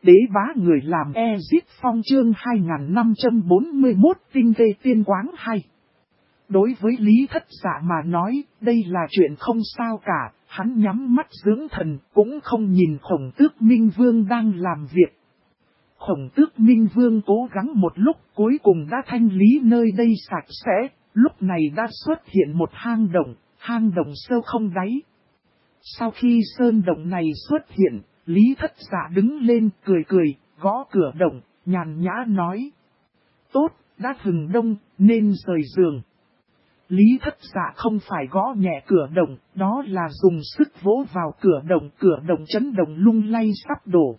đế bá người làm Ezit Phong chương 2541 tinh vê tiên quáng hay. Đối với Lý Thất Dạ mà nói, đây là chuyện không sao cả, hắn nhắm mắt dưỡng thần, cũng không nhìn Khổng Tước Minh Vương đang làm việc. Khổng Tước Minh Vương cố gắng một lúc, cuối cùng đã thanh lý nơi đây sạch sẽ, lúc này đã xuất hiện một hang động sâu không đáy. Sau khi sơn động này xuất hiện, Lý Thất Dạ đứng lên cười, gõ cửa động, nhàn nhã nói. Tốt, đã hừng đông, nên rời giường. Lý Thất Dạ không phải gõ nhẹ cửa động, đó là dùng sức vỗ vào cửa động chấn động lung lay sắp đổ.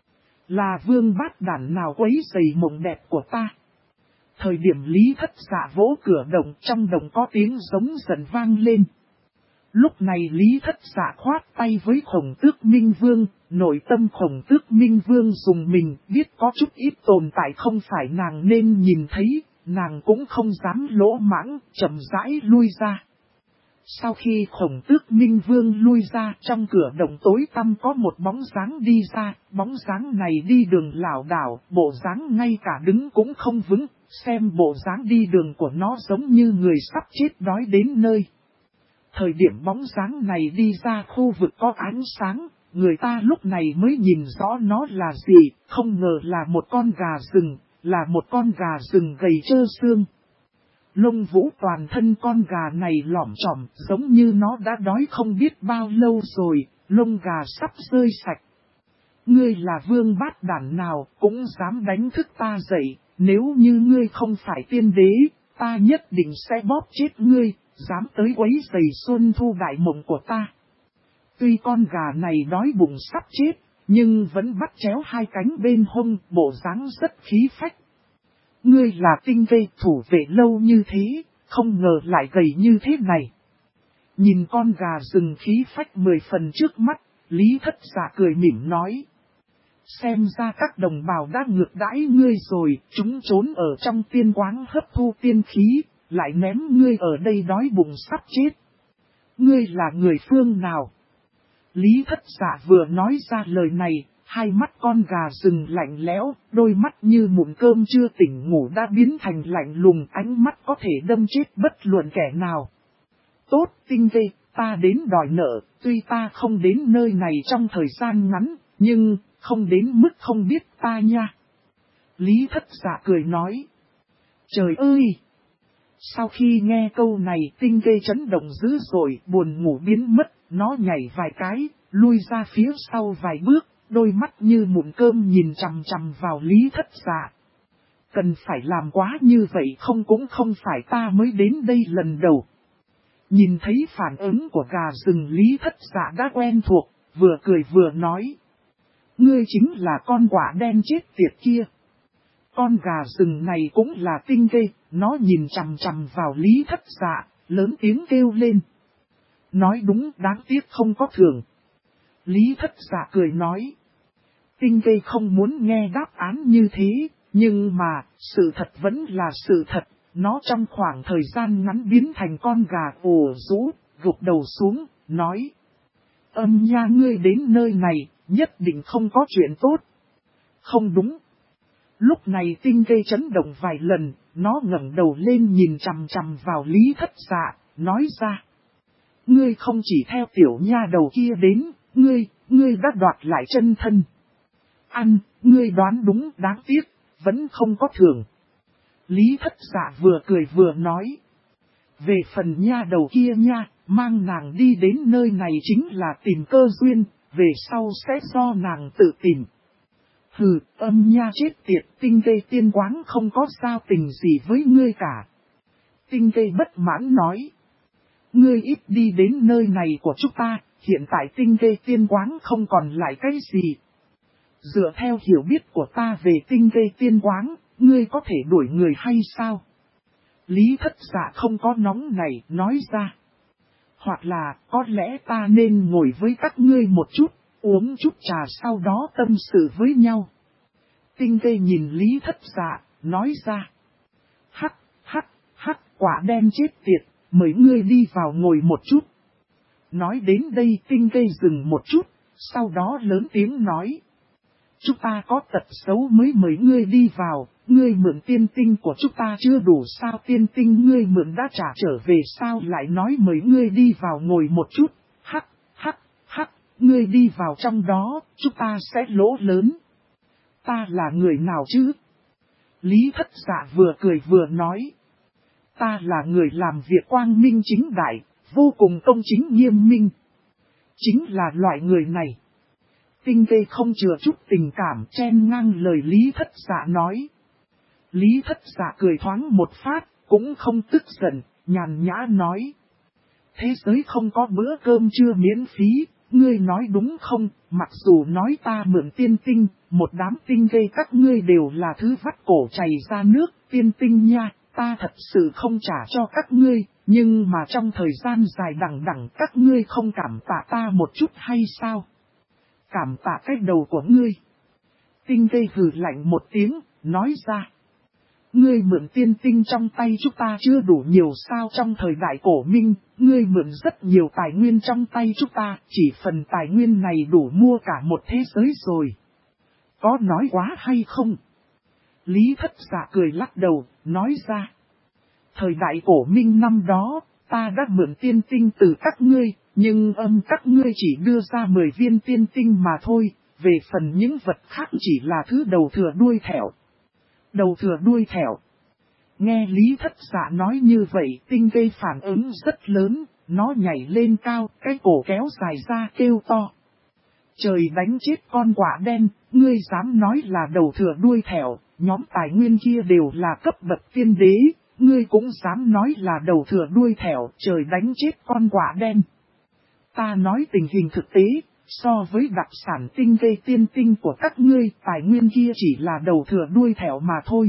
Là vương bát đản nào quấy rầy mộng đẹp của ta. Thời điểm Lý Thất Dạ vỗ cửa động, trong động có tiếng giống giận vang lên. Lúc này Lý Thất Dạ khoát tay với Khổng Tước Minh Vương, nội tâm Khổng Tước Minh Vương dùng mình, biết có chút ít tồn tại không phải nàng nên nhìn thấy, nàng cũng không dám lỗ mãng, chậm rãi lui ra. Sau khi Khổng Tước Minh Vương lui ra, trong cửa động tối tăm có một bóng dáng đi ra, bóng dáng này đi đường lảo đảo, bộ dáng ngay cả đứng cũng không vững, xem bộ dáng đi đường của nó giống như người sắp chết đói đến nơi. Thời điểm bóng dáng này đi ra khu vực có ánh sáng, người ta lúc này mới nhìn rõ nó là gì, không ngờ là một con gà rừng, là một con gà rừng gầy trơ xương. Lông vũ toàn thân con gà này lỏm chỏm, giống như nó đã đói không biết bao lâu rồi, lông gà sắp rơi sạch. Ngươi là vương bát đản nào, cũng dám đánh thức ta dậy, nếu như ngươi không phải tiên đế, ta nhất định sẽ bóp chết ngươi, dám tới quấy rầy xuân thu đại mộng của ta. Tuy con gà này đói bụng sắp chết, nhưng vẫn bắt chéo hai cánh bên hông, bộ dáng rất khí phách. Ngươi là tinh vê thủ vệ lâu như thế, không ngờ lại gầy như thế này. Nhìn con gà rừng khí phách 10 phần trước mắt, Lý Thất Dạ cười mỉm nói. Xem ra các đồng bào đã ngược đãi ngươi rồi, chúng trốn ở trong tiên quáng hấp thu tiên khí, lại ném ngươi ở đây đói bụng sắp chết. Ngươi là người phương nào? Lý Thất Dạ vừa nói ra lời này, hai mắt con gà rừng lạnh lẽo, đôi mắt như mụn cơm chưa tỉnh ngủ đã biến thành lạnh lùng, ánh mắt có thể đâm chết bất luận kẻ nào. Tốt, tinh vê, ta đến đòi nợ, tuy ta không đến nơi này trong thời gian ngắn, nhưng không đến mức không biết ta nha. Lý Thất Dạ cười nói. Trời ơi! Sau khi nghe câu này, tinh vê chấn động dữ dội, buồn ngủ biến mất, nó nhảy vài cái, lui ra phía sau vài bước, đôi mắt như mụn cơm nhìn chằm chằm vào Lý Thất Dạ. Cần phải làm quá như vậy không, cũng không phải ta mới đến đây lần đầu. Nhìn thấy phản ứng của gà rừng, Lý Thất Dạ đã quen thuộc, vừa cười vừa nói. Ngươi chính là con quả đen chết tiệt kia. Con gà rừng này cũng là tinh vê, nó nhìn chằm chằm vào Lý Thất Dạ, lớn tiếng kêu lên. Nói đúng, đáng tiếc không có thưởng. Lý Thất Dạ cười nói. Tinh vê không muốn nghe đáp án như thế, nhưng mà, sự thật vẫn là sự thật, nó trong khoảng thời gian ngắn biến thành con gà ồ rũ, gục đầu xuống, nói. Âm nha, ngươi đến nơi này, nhất định không có chuyện tốt. Không đúng. Lúc này tinh vê chấn động vài lần, nó ngẩng đầu lên nhìn chằm chằm vào Lý Thất Dạ, nói ra. Ngươi không chỉ theo tiểu nha đầu kia đến, ngươi đã đoạt lại chân thân. Ăn, ngươi đoán đúng, đáng tiếc, vẫn không có thưởng. Lý Thất Dạ vừa cười vừa nói. Về phần nha đầu kia nha, mang nàng đi đến nơi này chính là tìm cơ duyên, về sau sẽ do nàng tự tìm. Hừ, âm nha chết tiệt, tinh vê tiên quáng không có giao tình gì với ngươi cả. Tinh vê bất mãn nói. Ngươi ít đi đến nơi này của chúng ta, hiện tại tinh vê tiên quáng không còn lại cái gì. Dựa theo hiểu biết của ta về tinh vê tiên quáng, ngươi có thể đuổi người hay sao? Lý Thất Dạ không có nóng này, nói ra. Hoặc là, có lẽ ta nên ngồi với các ngươi một chút, uống chút trà sau đó tâm sự với nhau. Tinh vê nhìn Lý Thất Dạ, nói ra. Hắc, quả đen chết tiệt, mời ngươi đi vào ngồi một chút. Nói đến đây tinh vê dừng một chút, sau đó lớn tiếng nói. chúng ta có tật xấu mới mời ngươi đi vào, ngươi mượn tiên tinh của chúng ta chưa đủ sao, tiên tinh ngươi mượn đã trả trở về sao lại nói mời ngươi đi vào ngồi một chút, hắc, ngươi đi vào trong đó, chúng ta sẽ lỗ lớn. Ta là người nào chứ? Lý Thất Dạ vừa cười vừa nói. Ta là người làm việc quang minh chính đại, vô cùng công chính nghiêm minh. Chính là loại người này. Tinh Vê không chừa chút tình cảm chen ngang lời Lý Thất Dạ nói. Lý Thất Dạ cười thoáng một phát, cũng không tức giận, nhàn nhã nói. Thế giới không có bữa cơm trưa miễn phí, ngươi nói đúng không? Mặc dù nói ta mượn tiên tinh, một đám tinh Vê các ngươi đều là thứ vắt cổ chảy ra nước, tiên tinh nha, ta thật sự không trả cho các ngươi, nhưng mà trong thời gian dài đằng đẵng các ngươi không cảm tạ ta một chút hay sao? Cảm tạ cái đầu của ngươi. Tinh Vê hừ lạnh một tiếng, nói ra. Ngươi mượn tiên tinh trong tay chúng ta chưa đủ nhiều sao, trong thời đại cổ minh, ngươi mượn rất nhiều tài nguyên trong tay chúng ta, chỉ phần tài nguyên này đủ mua cả một thế giới rồi. Có nói quá hay không? Lý Thất Dạ cười lắc đầu, nói ra. Thời đại cổ minh năm đó, ta đã mượn tiên tinh từ các ngươi, nhưng các ngươi chỉ đưa ra 10 viên tiên tinh mà thôi, về phần những vật khác chỉ là thứ đầu thừa đuôi thẻo. Đầu thừa đuôi thẻo. Nghe Lý Thất Dạ nói như vậy, Tinh Vê phản ứng rất lớn, nó nhảy lên cao, cái cổ kéo dài ra kêu to. Trời đánh chết con quạ đen, ngươi dám nói là đầu thừa đuôi thẻo, nhóm tài nguyên kia đều là cấp bậc tiên đế, ngươi cũng dám nói là đầu thừa đuôi thẻo, trời đánh chết con quạ đen. Ta nói tình hình thực tế, so với đặc sản Tinh Vê tiên tinh của các ngươi, tài nguyên kia chỉ là đầu thừa đuôi thẻo mà thôi.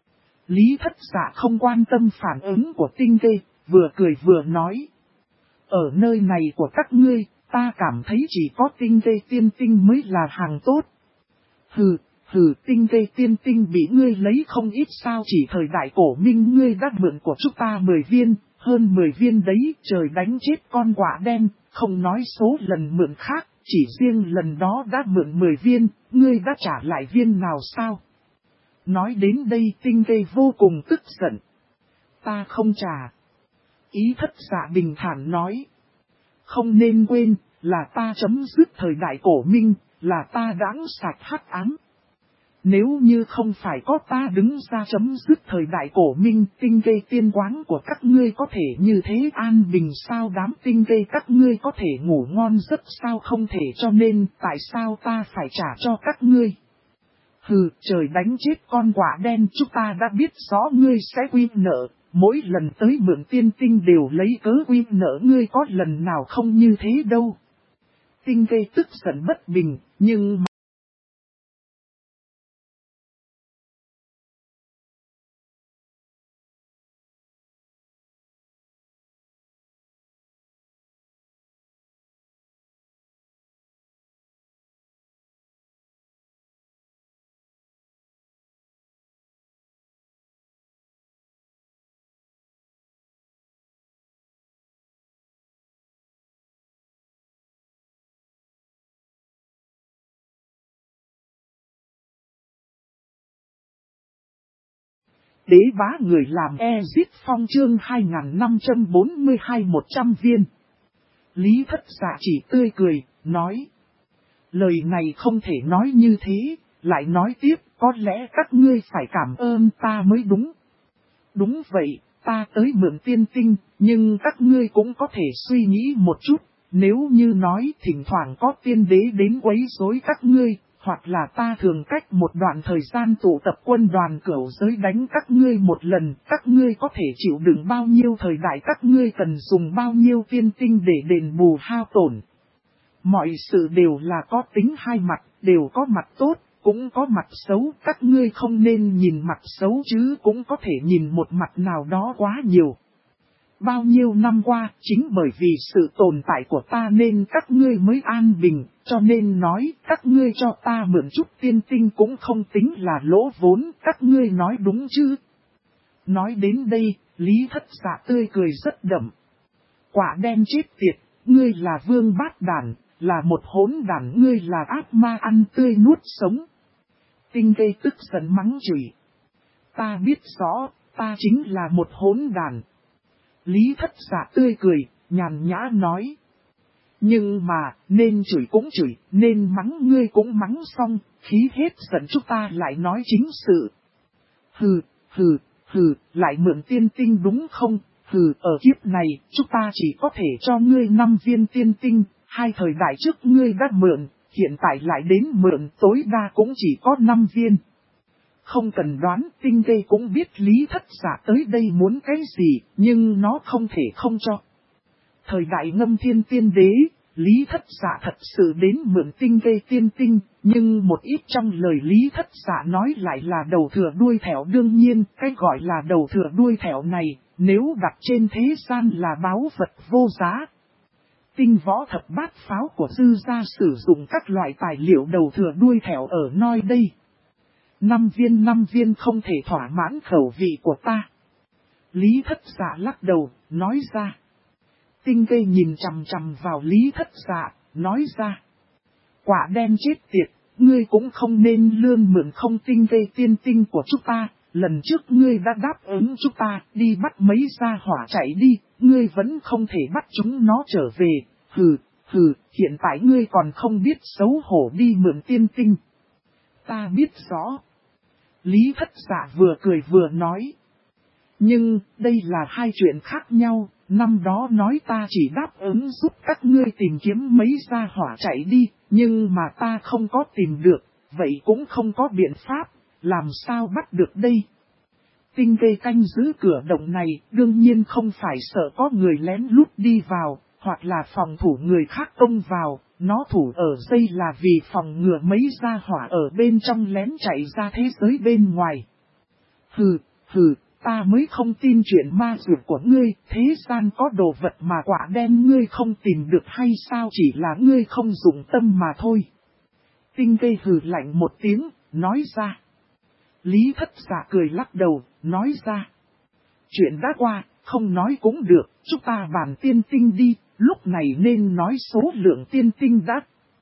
Lý Thất Dạ không quan tâm phản ứng của Tinh Vê, vừa cười vừa nói. Ở nơi này của các ngươi, ta cảm thấy chỉ có Tinh Vê tiên tinh mới là hàng tốt. Hừ, Tinh Vê tiên tinh bị ngươi lấy không ít sao, chỉ thời đại cổ minh ngươi đã mượn của chúng ta 10 viên, hơn 10 viên đấy, trời đánh chết con quạ đen, không nói số lần mượn khác, chỉ riêng lần đó đã mượn 10 viên, ngươi đã trả lại viên nào sao? Nói đến đây Tinh Vê vô cùng tức giận. Ta không trả. Ý Thất Dạ bình thản nói. Không nên quên, là ta chấm dứt thời đại cổ minh, là ta đáng sạch hắc ám. Nếu như không phải có ta đứng ra chấm dứt thời đại cổ minh, Tinh Vê tiên quáng của các ngươi có thể như thế an bình sao, đám Tinh Vê các ngươi có thể ngủ ngon giấc sao, không thể, cho nên tại sao ta phải trả cho các ngươi? Hừ, trời đánh chết con quạ đen, chúng ta đã biết rõ ngươi sẽ quy nợ, mỗi lần tới mượn tiên tinh đều lấy cớ quy nợ, ngươi có lần nào không như thế đâu. Tinh Vê tức giận bất bình, nhưng mà... Đế bá người làm Exit Phong chương 2542-100 viên. Lý Thất Dạ chỉ tươi cười, nói. Lời này không thể nói như thế, lại nói tiếp, có lẽ các ngươi phải cảm ơn ta mới đúng. Đúng vậy, ta tới mượn tiên tinh, nhưng các ngươi cũng có thể suy nghĩ một chút, nếu như nói thỉnh thoảng có tiên đế đến quấy rối các ngươi, hoặc là ta thường cách một đoạn thời gian tụ tập quân đoàn cửu giới đánh các ngươi một lần, các ngươi có thể chịu đựng bao nhiêu thời đại, các ngươi cần dùng bao nhiêu tiên tinh để đền bù hao tổn. Mọi sự đều là có tính hai mặt, đều có mặt tốt, cũng có mặt xấu, các ngươi không nên nhìn mặt xấu chứ cũng có thể nhìn một mặt nào đó quá nhiều. Bao nhiêu năm qua, chính bởi vì sự tồn tại của ta nên các ngươi mới an bình, cho nên nói các ngươi cho ta mượn chút tiên tinh cũng không tính là lỗ vốn, các ngươi nói đúng chứ. Nói đến đây, Lý Thất Dạ tươi cười rất đậm. Quả đen chết tiệt, ngươi là vương bát đàn, là một hỗn đản, ngươi là ác ma ăn tươi nuốt sống, Tinh Vê tức giận mắng chửi. Ta biết rõ, ta chính là một hỗn đàn. Lý Thất Dạ tươi cười, nhàn nhã nói. Nhưng mà, nên chửi cũng chửi, nên mắng ngươi cũng mắng xong, khí hết giận chúng ta lại nói chính sự. Hừ, lại mượn tiên tinh đúng không? Ở kiếp này, chúng ta chỉ có thể cho ngươi 5 viên tiên tinh, 2 thời đại trước ngươi đã mượn, hiện tại lại đến mượn tối đa cũng chỉ có 5 viên. Không cần đoán, Tinh Vê cũng biết Lý Thất Dạ tới đây muốn cái gì, nhưng nó không thể không cho. Thời đại Ngâm Thiên Tiên Đế, Lý Thất Dạ thật sự đến mượn Tinh Vê tiên tinh, nhưng một ít trong lời Lý Thất Dạ nói lại là đầu thừa đuôi thẻo. Đương nhiên, cái gọi là đầu thừa đuôi thẻo này, nếu đặt trên thế gian là báu vật vô giá. Tinh Võ Thập Bát Pháo của Dư gia sử dụng các loại tài liệu đầu thừa đuôi thẻo ở nơi đây. 5 viên không thể thỏa mãn khẩu vị của ta. Lý Thất Dạ lắc đầu, nói ra. Tinh Vê nhìn chằm chằm vào Lý Thất Dạ, nói ra. Quả đen chết tiệt, ngươi cũng không nên lương mượn không Tinh Vê tiên tinh của chúng ta. Lần trước ngươi đã đáp ứng chúng ta, đi bắt mấy gia hỏa chạy đi, ngươi vẫn không thể bắt chúng nó trở về. Hiện tại ngươi còn không biết xấu hổ đi mượn tiên tinh. Ta biết rõ. Lý Thất Dạ vừa cười vừa nói. Nhưng, đây là 2 chuyện khác nhau, năm đó nói ta chỉ đáp ứng giúp các ngươi tìm kiếm mấy gia hỏa chạy đi, nhưng mà ta không có tìm được, vậy cũng không có biện pháp, làm sao bắt được đây? Tinh Vê canh giữ cửa động này, đương nhiên không phải sợ có người lén lút đi vào, hoặc là phòng thủ người khác công vào, nó thủ ở dây là vì phòng ngừa mấy gia hỏa ở bên trong lén chạy ra thế giới bên ngoài. Ta mới không tin chuyện ma dược của ngươi, thế gian có đồ vật mà quả đen ngươi không tìm được hay sao, chỉ là ngươi không dùng tâm mà thôi. Tinh Vê hừ lạnh một tiếng, nói ra. Lý Thất Dạ cười lắc đầu, nói ra. Chuyện đã qua, không nói cũng được, chúng ta bàn tiên tinh đi, lúc này nên nói số lượng tiên tinh đã.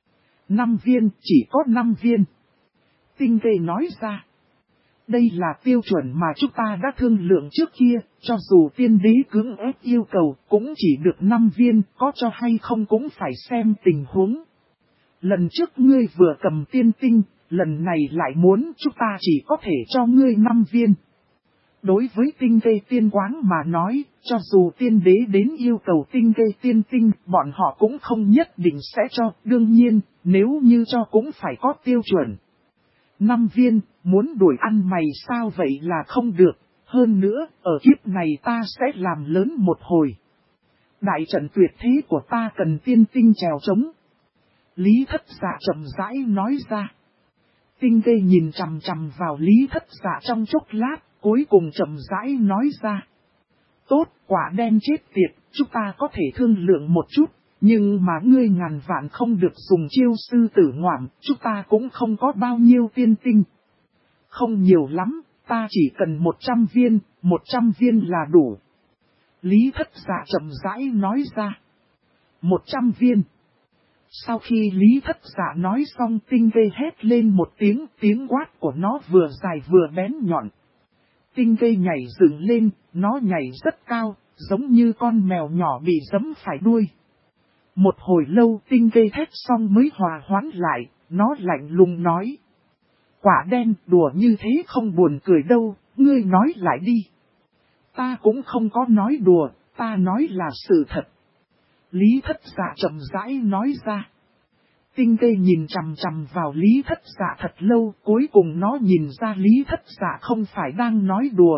5 viên, chỉ có 5 viên. Tinh Vê nói ra. Đây là tiêu chuẩn mà chúng ta đã thương lượng trước kia, cho dù tiên đế cưỡng ép yêu cầu cũng chỉ được 5 viên, có cho hay không cũng phải xem tình huống. Lần trước ngươi vừa cầm tiên tinh, lần này lại muốn chúng ta chỉ có thể cho ngươi 5 viên. Đối với Tinh Vê tiên quáng mà nói, cho dù tiên đế đến yêu cầu Tinh Vê tiên tinh, bọn họ cũng không nhất định sẽ cho, đương nhiên, nếu như cho cũng phải có tiêu chuẩn. 5 viên, muốn đuổi ăn mày sao vậy là không được, hơn nữa, ở kiếp này ta sẽ làm lớn một hồi. Đại trận tuyệt thế của ta cần tiên tinh trèo trống. Lý Thất Dạ chậm rãi nói ra. Tinh Vê nhìn chằm chằm vào Lý Thất Dạ trong chốc lát, cuối cùng chậm rãi nói ra. Tốt, quả đen chết tiệt, chúng ta có thể thương lượng một chút, nhưng mà ngươi ngàn vạn không được dùng chiêu sư tử ngoạm, chúng ta cũng không có bao nhiêu tiên tinh. Không nhiều lắm, ta chỉ cần 100 viên, 100 viên là đủ. Lý Thất Dạ chậm rãi nói ra. 100 viên. Sau khi Lý Thất Dạ nói xong, Tinh Vê hét lên một tiếng, tiếng quát của nó vừa dài vừa bén nhọn. Tinh Vê nhảy dựng lên, nó nhảy rất cao, giống như con mèo nhỏ bị giẫm phải đuôi. Một hồi lâu Tinh Vê thét xong mới hòa hoãn lại, nó lạnh lùng nói. Quả đen, đùa như thế không buồn cười đâu, ngươi nói lại đi. Ta cũng không có nói đùa, ta nói là sự thật. Lý Thất Dạ chậm rãi nói ra. Tinh Vê nhìn chằm chằm vào Lý Thất Dạ thật lâu, cuối cùng nó nhìn ra Lý Thất Dạ không phải đang nói đùa.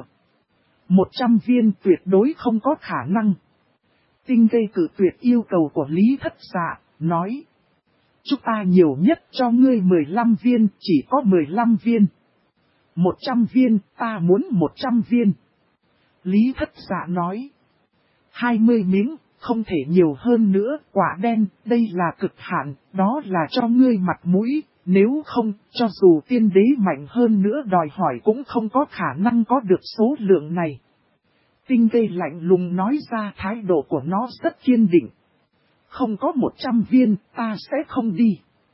100 viên tuyệt đối không có khả năng. Tinh Vê cự tuyệt yêu cầu của Lý Thất Dạ, nói. Chúng ta nhiều nhất cho ngươi 15 viên, chỉ có 15 viên. 100 viên, ta muốn 100 viên. Lý Thất Dạ nói. 20 miếng, không thể nhiều hơn nữa, quả đen, đây là cực hạn, đó là cho ngươi mặt mũi, nếu không, cho dù tiên đế mạnh hơn nữa đòi hỏi cũng không có khả năng có được số lượng này. Tinh Vê lạnh lùng nói ra, thái độ của nó rất kiên định. Không có 100 viên, ta sẽ không đi.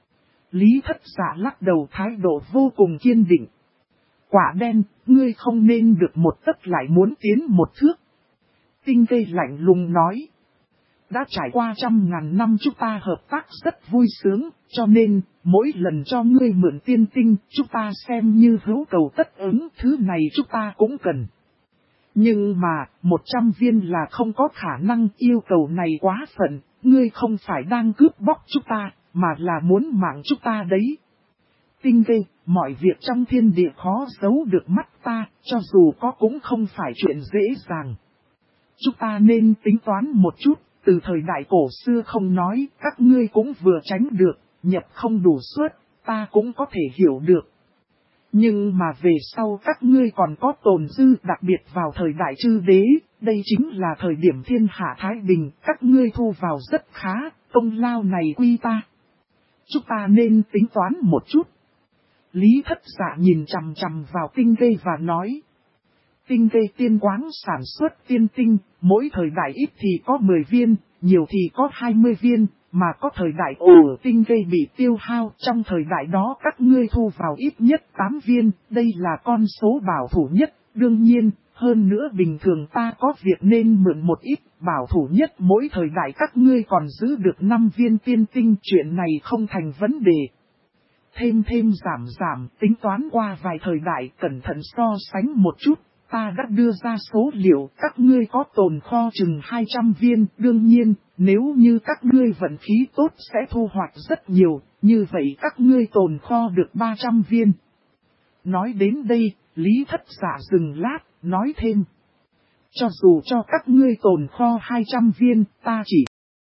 Lý Thất Dạ lắc đầu, thái độ vô cùng kiên định. Quả đen, ngươi không nên được một tấc lại muốn tiến một thước. Tinh Vê lạnh lùng nói. Đã trải qua 100.000 năm chúng ta hợp tác rất vui sướng, cho nên, mỗi lần cho ngươi mượn tiên tinh, chúng ta xem như hữu cầu tất ứng, thứ này chúng ta cũng cần. Nhưng mà, 100 viên là không có khả năng, yêu cầu này quá phận, ngươi không phải đang cướp bóc chúng ta, mà là muốn mạng chúng ta đấy. Tinh Vê, mọi việc trong thiên địa khó giấu được mắt ta, cho dù có cũng không phải chuyện dễ dàng. Chúng ta nên tính toán một chút, từ thời đại cổ xưa không nói, các ngươi cũng vừa tránh được, nhập không đủ suất, ta cũng có thể hiểu được. Nhưng mà về sau các ngươi còn có tồn dư, đặc biệt vào thời đại chư đế, đây chính là thời điểm thiên hạ thái bình, các ngươi thu vào rất khá, công lao này quy ta. Chúng ta nên tính toán một chút. Lý Thất Dạ nhìn chằm chằm vào Tinh Vê và nói. Tinh Vê tiên quáng sản xuất tiên tinh, mỗi thời đại ít thì có 10 viên, nhiều thì có 20 viên, mà có thời đại Tinh Vê bị tiêu hao, trong thời đại đó các ngươi thu vào ít nhất 8 viên, đây là con số bảo thủ nhất, đương nhiên, hơn nữa bình thường ta có việc nên mượn một ít, bảo thủ nhất mỗi thời đại các ngươi còn giữ được 5 viên tiên tinh, chuyện này không thành vấn đề. Thêm giảm, tính toán qua vài thời đại, cẩn thận so sánh một chút. Ta đã đưa ra số liệu, các ngươi có tồn kho chừng 200 viên, đương nhiên, nếu như các ngươi vận khí tốt sẽ thu hoạch rất nhiều, như vậy các ngươi tồn kho được 300 viên. Nói đến đây, Lý Thất Dạ dừng lát, nói thêm. Cho dù cho các ngươi tồn kho 200 viên, ta chỉ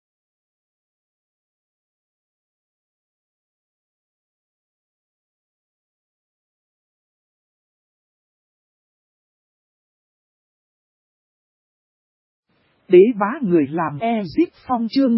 đế bá người làm Ezip Phong chương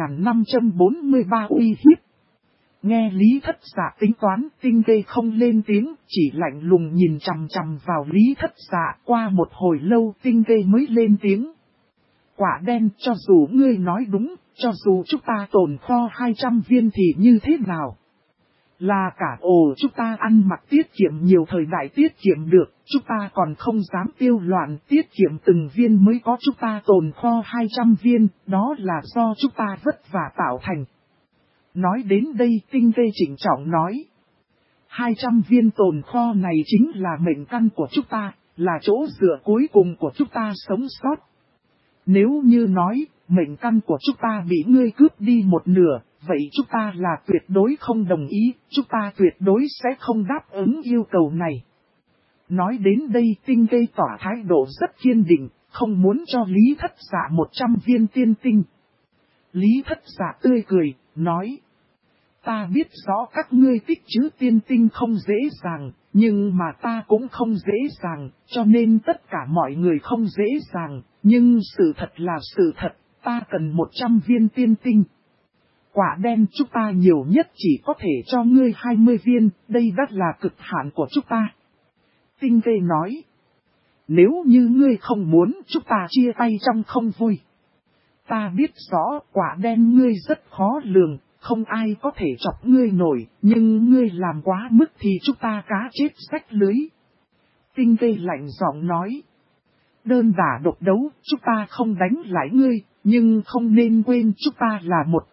2543 uy hiếp. Nghe Lý Thất Dạ tính toán, Tinh Vê không lên tiếng, chỉ lạnh lùng nhìn chằm chằm vào Lý Thất Dạ. Qua một hồi lâu Tinh Vê mới lên tiếng. Quả đen, cho dù ngươi nói đúng, cho dù chúng ta tồn kho 200 viên thì như thế nào? Là cả chúng ta ăn mặc tiết kiệm nhiều thời đại tiết kiệm được, chúng ta còn không dám tiêu loạn, tiết kiệm từng viên mới có, chúng ta tồn kho 200 viên, đó là do chúng ta vất vả tạo thành. Nói đến đây Tinh Vê chỉnh trọng nói. 200 viên tồn kho này chính là mệnh căn của chúng ta, là chỗ dựa cuối cùng của chúng ta sống sót. Nếu như nói, mệnh căn của chúng ta bị ngươi cướp đi một nửa, vậy chúng ta là tuyệt đối không đồng ý, chúng ta tuyệt đối sẽ không đáp ứng yêu cầu này. Nói đến đây Tinh Vê tỏ thái độ rất kiên định, không muốn cho Lý Thất Dạ 100 viên tiên tinh. Lý Thất Dạ tươi cười, nói. Ta biết rõ các ngươi tích trữ tiên tinh không dễ dàng, nhưng mà ta cũng không dễ dàng, cho nên tất cả mọi người không dễ dàng, nhưng sự thật là sự thật, ta cần 100 viên tiên tinh. Quả đen chúng ta nhiều nhất chỉ có thể cho ngươi 20 viên, đây đã là cực hạn của chúng ta. Tinh Vê nói, nếu như ngươi không muốn chúng ta chia tay trong không vui. Ta biết rõ quả đen ngươi rất khó lường, không ai có thể chọc ngươi nổi, nhưng ngươi làm quá mức thì chúng ta cá chết rách lưới. Tinh Vê lạnh giọng nói, đơn đả độc đấu, chúng ta không đánh lại ngươi, nhưng không nên quên chúng ta là một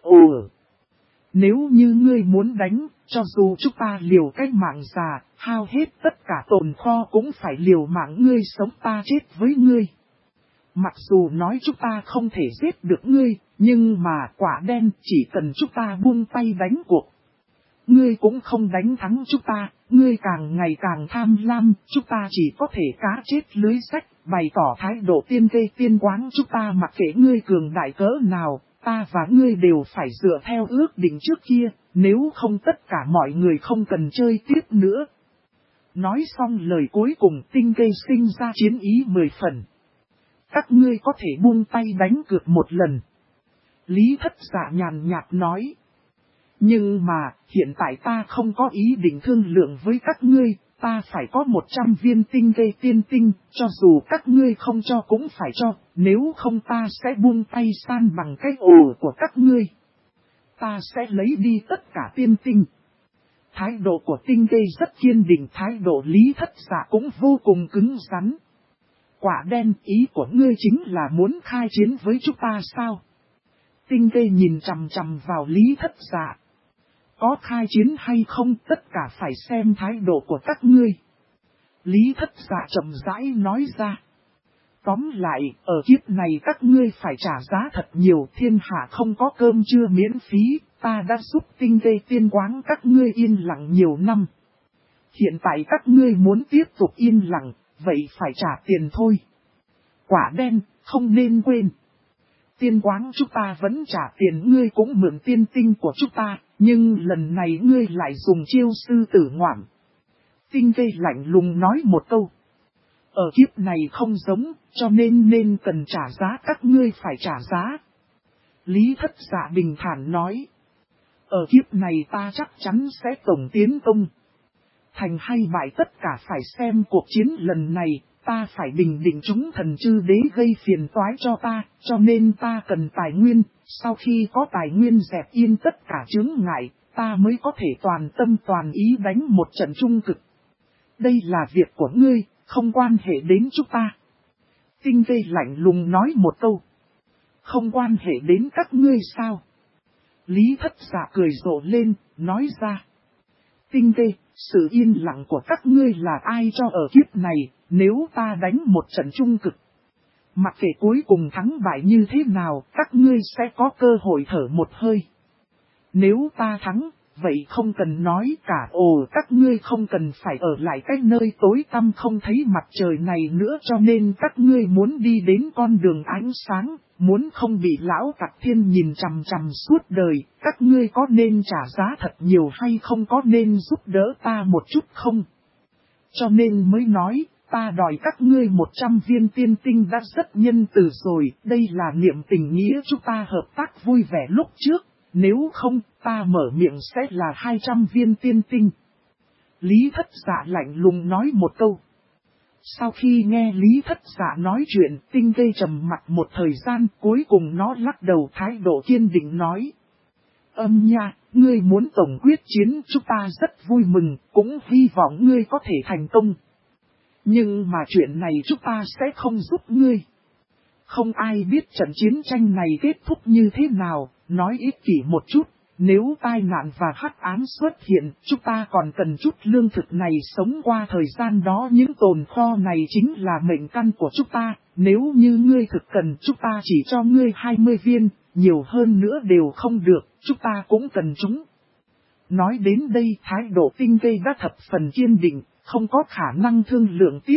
Nếu như ngươi muốn đánh, cho dù chúng ta liều cái mạng già, hao hết tất cả tồn kho cũng phải liều mạng ngươi sống ta chết với ngươi. Mặc dù nói chúng ta không thể giết được ngươi, nhưng mà quả đen chỉ cần chúng ta buông tay đánh cuộc. Ngươi cũng không đánh thắng chúng ta, ngươi càng ngày càng tham lam, chúng ta chỉ có thể cá chết lưới rách, bày tỏ thái độ tiên Vê tiên quáng chúng ta mặc kệ ngươi cường đại cỡ nào, ta và ngươi đều phải dựa theo ước định trước kia, nếu không tất cả mọi người không cần chơi tiếp nữa. Nói xong lời cuối cùng Tinh Vê sinh ra chiến ý 10 phần. Các ngươi có thể buông tay đánh cược một lần. Lý Thất Dạ nhàn nhạt nói. Nhưng mà, hiện tại ta không có ý định thương lượng với các ngươi, ta phải có 100 viên Tinh Vê tiên tinh, cho dù các ngươi không cho cũng phải cho, nếu không ta sẽ buông tay san bằng cái của các ngươi. Ta sẽ lấy đi tất cả tiên tinh. Thái độ của Tinh Vê rất kiên định, thái độ Lý Thất Dạ cũng vô cùng cứng rắn. Quả đen, ý của ngươi chính là muốn khai chiến với chúng ta sao? Tinh Vê nhìn chằm chằm vào Lý Thất Dạ. Có khai chiến hay không tất cả phải xem thái độ của các ngươi. Lý Thất Dạ chậm rãi nói ra. Tóm lại, ở kiếp này các ngươi phải trả giá thật nhiều, thiên hạ không có cơm trưa miễn phí, ta đã giúp Tinh Vê tiên quáng các ngươi yên lặng nhiều năm. Hiện tại các ngươi muốn tiếp tục yên lặng, vậy phải trả tiền thôi. Quả đen, không nên quên. Tiên quáng chúng ta vẫn trả tiền, ngươi cũng mượn tiên tinh của chúng ta, nhưng lần này ngươi lại dùng chiêu sư tử ngoạm. Tinh Vê lạnh lùng nói một câu. Ở kiếp này không giống, cho nên cần trả giá, các ngươi phải trả giá. Lý Thất Dạ bình thản nói. Ở kiếp này ta chắc chắn sẽ tổng tiến công. Thành hay bại tất cả phải xem cuộc chiến lần này, ta phải bình định chúng thần chư đế gây phiền toái cho ta, cho nên ta cần tài nguyên, sau khi có tài nguyên dẹp yên tất cả chướng ngại, ta mới có thể toàn tâm toàn ý đánh một trận trung cực. Đây là việc của ngươi, không quan hệ đến chúng ta. Tinh Vê lạnh lùng nói một câu. Không quan hệ đến các ngươi sao? Lý Thất Dạ cười rộ lên, nói ra. Tinh Vê, sự yên lặng của các ngươi là ai cho ở kiếp này, nếu ta đánh một trận trung cực. Mặc kệ cuối cùng thắng bại như thế nào, các ngươi sẽ có cơ hội thở một hơi. Nếu ta thắng, vậy không cần nói cả, các ngươi không cần phải ở lại cái nơi tối tăm không thấy mặt trời này nữa, cho nên các ngươi muốn đi đến con đường ánh sáng, muốn không bị lão tặc thiên nhìn chằm chằm suốt đời, các ngươi có nên trả giá thật nhiều hay không, có nên giúp đỡ ta một chút không? Cho nên mới nói, ta đòi các ngươi 100 viên tiên tinh đã rất nhân từ rồi, đây là niệm tình nghĩa chúng ta hợp tác vui vẻ lúc trước. Nếu không, ta mở miệng sẽ là 200 viên tiên tinh. Lý Thất Dạ lạnh lùng nói một câu. Sau khi nghe Lý Thất Dạ nói chuyện, Tinh Vê trầm mặt một thời gian, cuối cùng nó lắc đầu, thái độ kiên định nói. Nha, ngươi muốn tổng quyết chiến, chúng ta rất vui mừng, cũng hy vọng ngươi có thể thành công. Nhưng mà chuyện này chúng ta sẽ không giúp ngươi. Không ai biết trận chiến tranh này kết thúc như thế nào, nói ích kỷ một chút, nếu tai nạn và hắc ám xuất hiện, chúng ta còn cần chút lương thực này sống qua thời gian đó, những tồn kho này chính là mệnh căn của chúng ta, nếu như ngươi thực cần chúng ta chỉ cho ngươi 20 viên, nhiều hơn nữa đều không được, chúng ta cũng cần chúng. Nói đến đây thái độ Tinh Vê đã thập phần kiên định, không có khả năng thương lượng tiếp.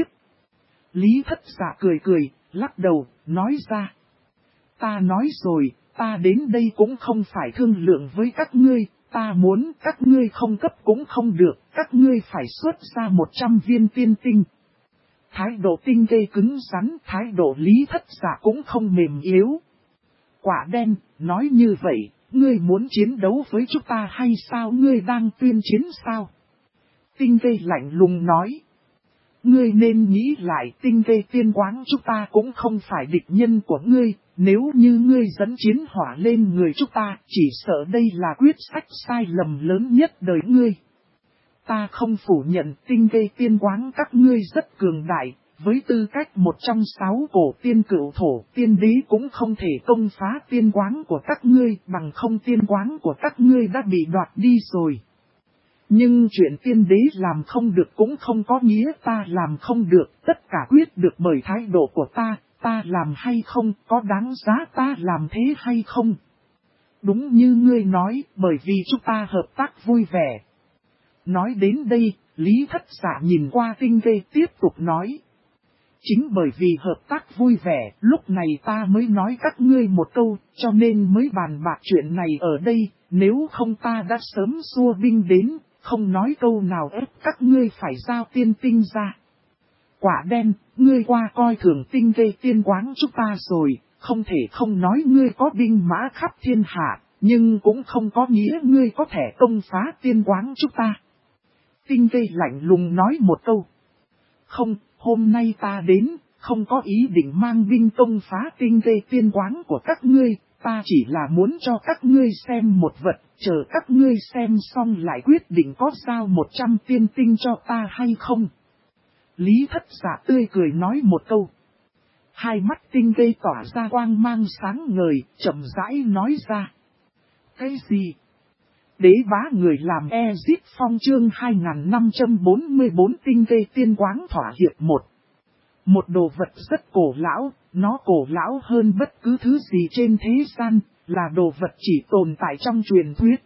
Lý Thất Dạ cười, lắc đầu, nói ra. Ta nói rồi, ta đến đây cũng không phải thương lượng với các ngươi, ta muốn các ngươi không cấp cũng không được, các ngươi phải xuất ra 100 viên tiên tinh. Thái độ Tinh Vê cứng rắn, thái độ Lý Thất Dạ cũng không mềm yếu. Quả đen, nói như vậy, ngươi muốn chiến đấu với chúng ta hay sao, ngươi đang tuyên chiến sao? Tinh Vê lạnh lùng nói. Ngươi nên nghĩ lại, Tinh Vê tiên quáng chúng ta cũng không phải địch nhân của ngươi, nếu như ngươi dẫn chiến hỏa lên người chúng ta, chỉ sợ đây là quyết sách sai lầm lớn nhất đời ngươi. Ta không phủ nhận Tinh Vê tiên quáng các ngươi rất cường đại, với tư cách một trong 6 cổ tiên cửu thổ, tiên đế cũng không thể công phá tiên quáng của các ngươi, bằng không tiên quáng của các ngươi đã bị đoạt đi rồi. Nhưng chuyện tiên đế làm không được cũng không có nghĩa ta làm không được, tất cả quyết được bởi thái độ của ta làm hay không, có đáng giá ta làm thế hay không. Đúng như ngươi nói, bởi vì chúng ta hợp tác vui vẻ. Nói đến đây, Lý Thất Dạ nhìn qua Tinh Vê tiếp tục nói. Chính bởi vì hợp tác vui vẻ, lúc này ta mới nói các ngươi một câu, cho nên mới bàn bạc chuyện này ở đây, nếu không ta đã sớm xua binh đến, không nói câu nào ép các ngươi phải giao tiên tinh ra. Quả đen, ngươi qua coi thường Tinh Vê tiên quáng chúng ta rồi, không thể không nói ngươi có binh mã khắp thiên hạ, nhưng cũng không có nghĩa ngươi có thể công phá tiên quáng chúng ta. Tinh Vê lạnh lùng nói một câu. Không, hôm nay ta đến, không có ý định mang binh công phá Tinh Vê tiên quáng của các ngươi, ta chỉ là muốn cho các ngươi xem một vật, chờ các ngươi xem xong lại quyết định có giao 100 tiên tinh cho ta hay không. Lý Thất Dạ tươi cười nói một câu. Hai mắt tinh vê tỏa ra quang mang sáng ngời, chậm rãi nói ra. Cái gì? Đế bá người làm Ezit Phong chương 2544 tinh vê tiên quáng thỏa hiệp một. Một đồ vật rất cổ lão, nó cổ lão hơn bất cứ thứ gì trên thế gian, là đồ vật chỉ tồn tại trong truyền thuyết.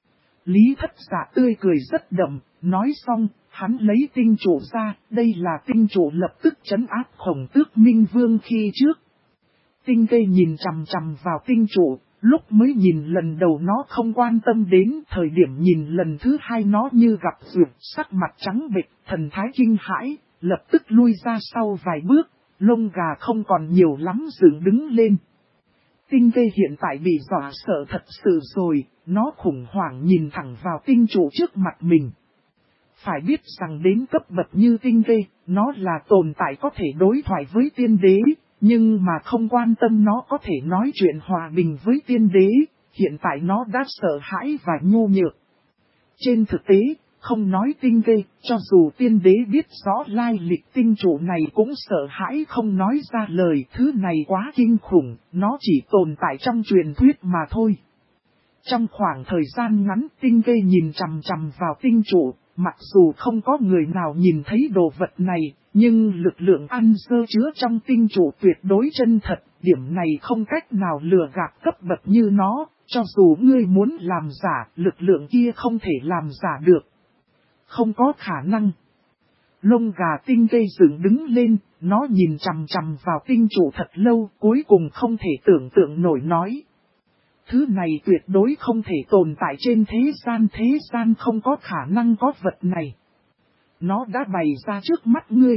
Lý Thất Dạ tươi cười rất đậm, nói xong, hắn lấy tinh trụ ra, đây là tinh trụ lập tức trấn áp Khổng Tước Minh Vương khi trước. Tinh vê nhìn chằm chằm vào tinh trụ, lúc mới nhìn lần đầu nó không quan tâm đến, thời điểm nhìn lần thứ hai nó như gặp duyệt, sắc mặt trắng bệch, thần thái kinh hãi, lập tức lui ra sau vài bước, lông gà không còn nhiều lắm dựng đứng lên. Tinh vê hiện tại bị dọa sợ thật sự rồi, nó khủng hoảng nhìn thẳng vào tinh trụ trước mặt mình. Phải biết rằng đến cấp bậc như tinh vê, nó là tồn tại có thể đối thoại với tiên đế, nhưng mà không quan tâm nó có thể nói chuyện hòa bình với tiên đế, hiện tại nó đã sợ hãi và nhu nhược. Trên thực tế, không nói tinh vê, cho dù tiên đế biết rõ lai lịch tinh trụ này cũng sợ hãi không nói ra lời, thứ này quá kinh khủng, nó chỉ tồn tại trong truyền thuyết mà thôi. Trong khoảng thời gian ngắn tinh vê nhìn chằm chằm vào tinh trụ, mặc dù không có người nào nhìn thấy đồ vật này, nhưng lực lượng ăn sơ chứa trong tinh trụ tuyệt đối chân thật, điểm này không cách nào lừa gạt cấp bậc như nó, cho dù ngươi muốn làm giả, lực lượng kia không thể làm giả được. Không có khả năng. Lông gà tinh vê dựng đứng lên, nó nhìn chằm chằm vào tinh trụ thật lâu, cuối cùng không thể tưởng tượng nổi nói. Thứ này tuyệt đối không thể tồn tại trên thế gian không có khả năng có vật này. Nó đã bày ra trước mắt ngươi.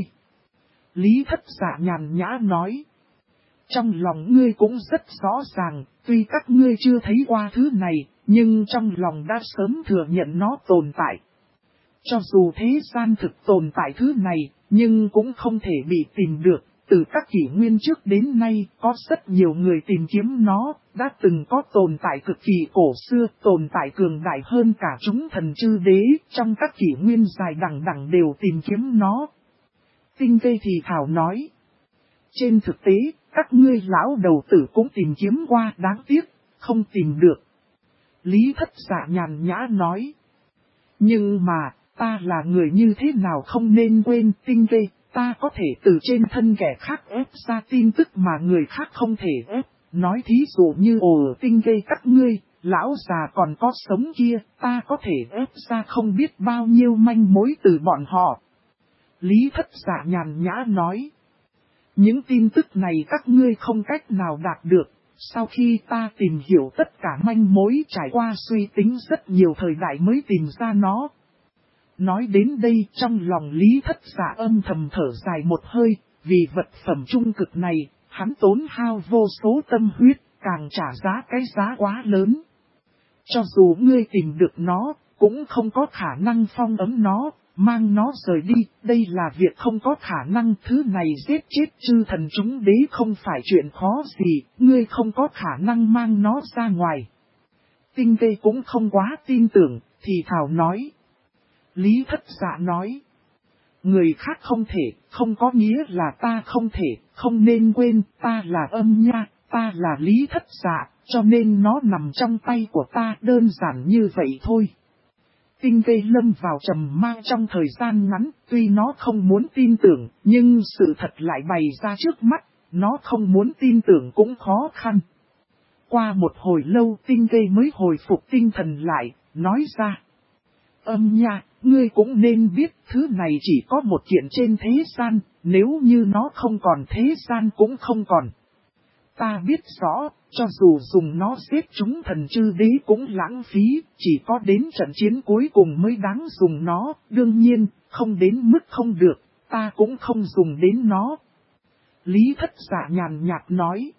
Lý Thất Dạ nhàn nhã nói. Trong lòng ngươi cũng rất rõ ràng, tuy các ngươi chưa thấy qua thứ này, nhưng trong lòng đã sớm thừa nhận nó tồn tại. Cho dù thế gian thực tồn tại thứ này, nhưng cũng không thể bị tìm được. Từ các kỷ nguyên trước đến nay, có rất nhiều người tìm kiếm nó, đã từng có tồn tại cực kỳ cổ xưa, tồn tại cường đại hơn cả chúng thần chư đế, trong các kỷ nguyên dài đằng đằng đều tìm kiếm nó. Tinh vê thì thảo nói. Trên thực tế, các ngươi lão đầu tử cũng tìm kiếm qua, đáng tiếc, không tìm được. Lý Thất Dạ nhàn nhã nói. Nhưng mà, ta là người như thế nào không nên quên tinh vê. Ta có thể từ trên thân kẻ khác ép ra tin tức mà người khác không thể ép. Nói thí dụ như tinh vê các ngươi, lão già còn có sống kia, ta có thể ép ra không biết bao nhiêu manh mối từ bọn họ. Lý Thất Dạ nhàn nhã nói. Những tin tức này các ngươi không cách nào đạt được. Sau khi ta tìm hiểu tất cả manh mối trải qua suy tính rất nhiều thời đại mới tìm ra nó. Nói đến đây trong lòng Lý Thất Dạ âm thầm thở dài một hơi, vì vật phẩm trung cực này, hắn tốn hao vô số tâm huyết, càng trả giá cái giá quá lớn. Cho dù ngươi tìm được nó, cũng không có khả năng phong ấm nó, mang nó rời đi, đây là việc không có khả năng, thứ này giết chết chư thần chúng đế không phải chuyện khó gì, ngươi không có khả năng mang nó ra ngoài. Tinh vê cũng không quá tin tưởng, thì thảo nói. Lý Thất Dạ nói. Người khác không thể, không có nghĩa là ta không thể, không nên quên, ta là âm nha, ta là Lý Thất Dạ, cho nên nó nằm trong tay của ta, đơn giản như vậy thôi. Tinh vê lâm vào trầm mang trong thời gian ngắn, tuy nó không muốn tin tưởng, nhưng sự thật lại bày ra trước mắt, nó không muốn tin tưởng cũng khó khăn. Qua một hồi lâu tinh vê mới hồi phục tinh thần lại, nói ra. Âm nha, ngươi cũng nên biết thứ này chỉ có một kiện trên thế gian, nếu như nó không còn thế gian cũng không còn. Ta biết rõ, cho dù dùng nó giết chúng thần chư đế cũng lãng phí, chỉ có đến trận chiến cuối cùng mới đáng dùng nó, đương nhiên, không đến mức không được, ta cũng không dùng đến nó. Lý Thất Dạ nhàn nhạt nói,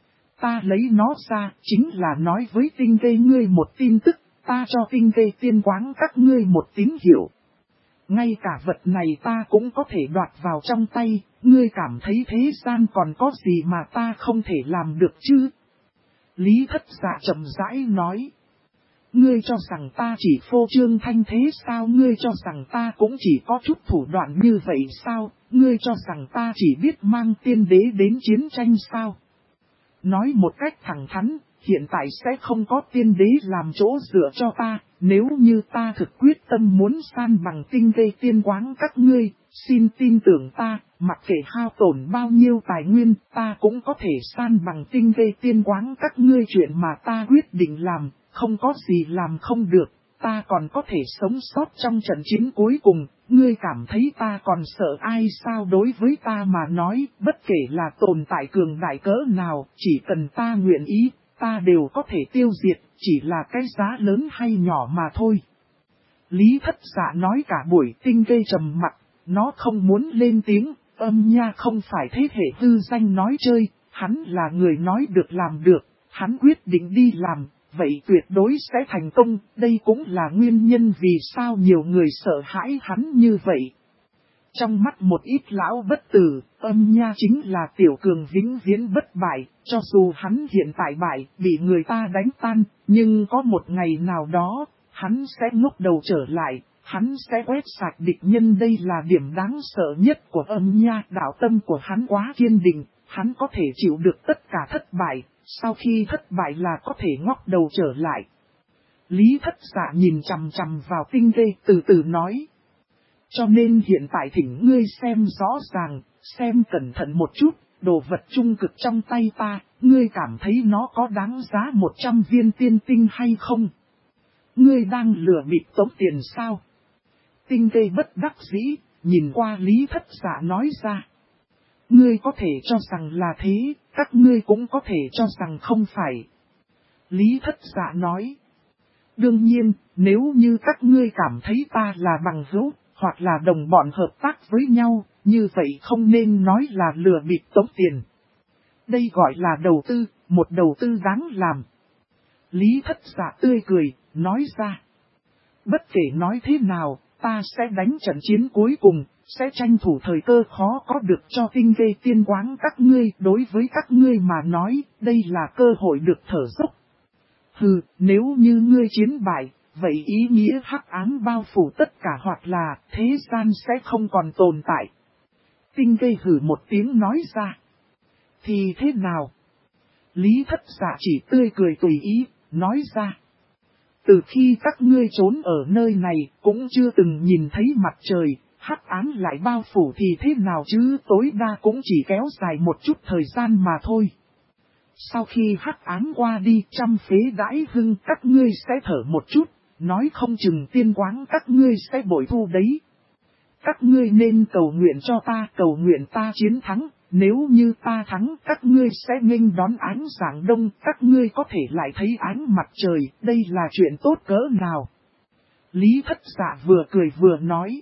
ta lấy nó ra, chính là nói với tinh vê ngươi một tin tức, ta cho tinh vê tiên quáng các ngươi một tín hiệu. Ngay cả vật này ta cũng có thể đoạt vào trong tay, ngươi cảm thấy thế gian còn có gì mà ta không thể làm được chứ? Lý Thất Dạ chậm rãi nói. Ngươi cho rằng ta chỉ phô trương thanh thế sao? Ngươi cho rằng ta cũng chỉ có chút thủ đoạn như vậy sao? Ngươi cho rằng ta chỉ biết mang tiên đế đến chiến tranh sao? Nói một cách thẳng thắn, hiện tại sẽ không có tiên đế làm chỗ dựa cho ta, nếu như ta thực quyết tâm muốn san bằng tinh vây tiên quáng các ngươi, xin tin tưởng ta, mặc kệ hao tổn bao nhiêu tài nguyên, ta cũng có thể san bằng tinh vây tiên quáng các ngươi. Chuyện mà ta quyết định làm, không có gì làm không được, ta còn có thể sống sót trong trận chiến cuối cùng. Ngươi cảm thấy ta còn sợ ai sao? Đối với ta mà nói, bất kể là tồn tại cường đại cỡ nào, chỉ cần ta nguyện ý, ta đều có thể tiêu diệt, chỉ là cái giá lớn hay nhỏ mà thôi. Lý Thất Dạ nói cả buổi. Tinh Vây trầm mặc, nó không muốn lên tiếng. Âm Nha không phải thế hệ hư danh nói chơi, hắn là người nói được làm được, hắn quyết định đi làm, vậy tuyệt đối sẽ thành công. Đây cũng là nguyên nhân vì sao nhiều người sợ hãi hắn như vậy. Trong mắt một ít lão bất tử, Âm Nha chính là tiểu cường vĩnh viễn bất bại, cho dù hắn hiện tại bại, bị người ta đánh tan, nhưng có một ngày nào đó, hắn sẽ ngóc đầu trở lại, hắn sẽ quét sạch địch nhân. Đây là điểm đáng sợ nhất của Âm Nha. Đạo tâm của hắn quá kiên định, hắn có thể chịu được tất cả thất bại, sau khi thất bại là có thể ngóc đầu trở lại. Lý Thất Dạ nhìn chằm chằm vào Tinh Vây, từ từ nói. Cho nên hiện tại thỉnh ngươi xem rõ ràng, xem cẩn thận một chút, đồ vật trung cực trong tay ta, ngươi cảm thấy nó có đáng giá 100 viên tiên tinh hay không? Ngươi đang lừa bịp tống tiền sao? Tinh Vây bất đắc dĩ, nhìn qua Lý Thất Dạ nói ra. Ngươi có thể cho rằng là thế, các ngươi cũng có thể cho rằng không phải. Lý Thất Dạ nói. Đương nhiên, nếu như các ngươi cảm thấy ta là bằng hữu, hoặc là đồng bọn hợp tác với nhau, như vậy không nên nói là lừa bịp tống tiền. Đây gọi là đầu tư, một đầu tư đáng làm. Lý Thất Dạ tươi cười, nói ra. Bất kể nói thế nào, ta sẽ đánh trận chiến cuối cùng, sẽ tranh thủ thời cơ khó có được cho Tinh Vây tiên quáng các ngươi. Đối với các ngươi mà nói, đây là cơ hội được thở dốc. Hừ, nếu như ngươi chiến bại, vậy ý nghĩa hắc ám bao phủ tất cả, hoặc là thế gian sẽ không còn tồn tại. Tinh Vây hừ một tiếng nói ra. Thì thế nào? Lý Thất Dạ chỉ tươi cười tùy ý, nói ra. Từ khi các ngươi trốn ở nơi này, cũng chưa từng nhìn thấy mặt trời, hắc ám lại bao phủ thì thế nào chứ? Tối đa cũng chỉ kéo dài một chút thời gian mà thôi. Sau khi hắc ám qua đi, trăm phế đãi hưng, các ngươi sẽ thở một chút, nói không chừng tiên quáng các ngươi sẽ bội thu đấy. Các ngươi nên cầu nguyện cho ta, cầu nguyện ta chiến thắng, nếu như ta thắng các ngươi sẽ nghênh đón ánh sáng đông, các ngươi có thể lại thấy ánh mặt trời, đây là chuyện tốt cỡ nào. Lý Thất Dạ vừa cười vừa nói.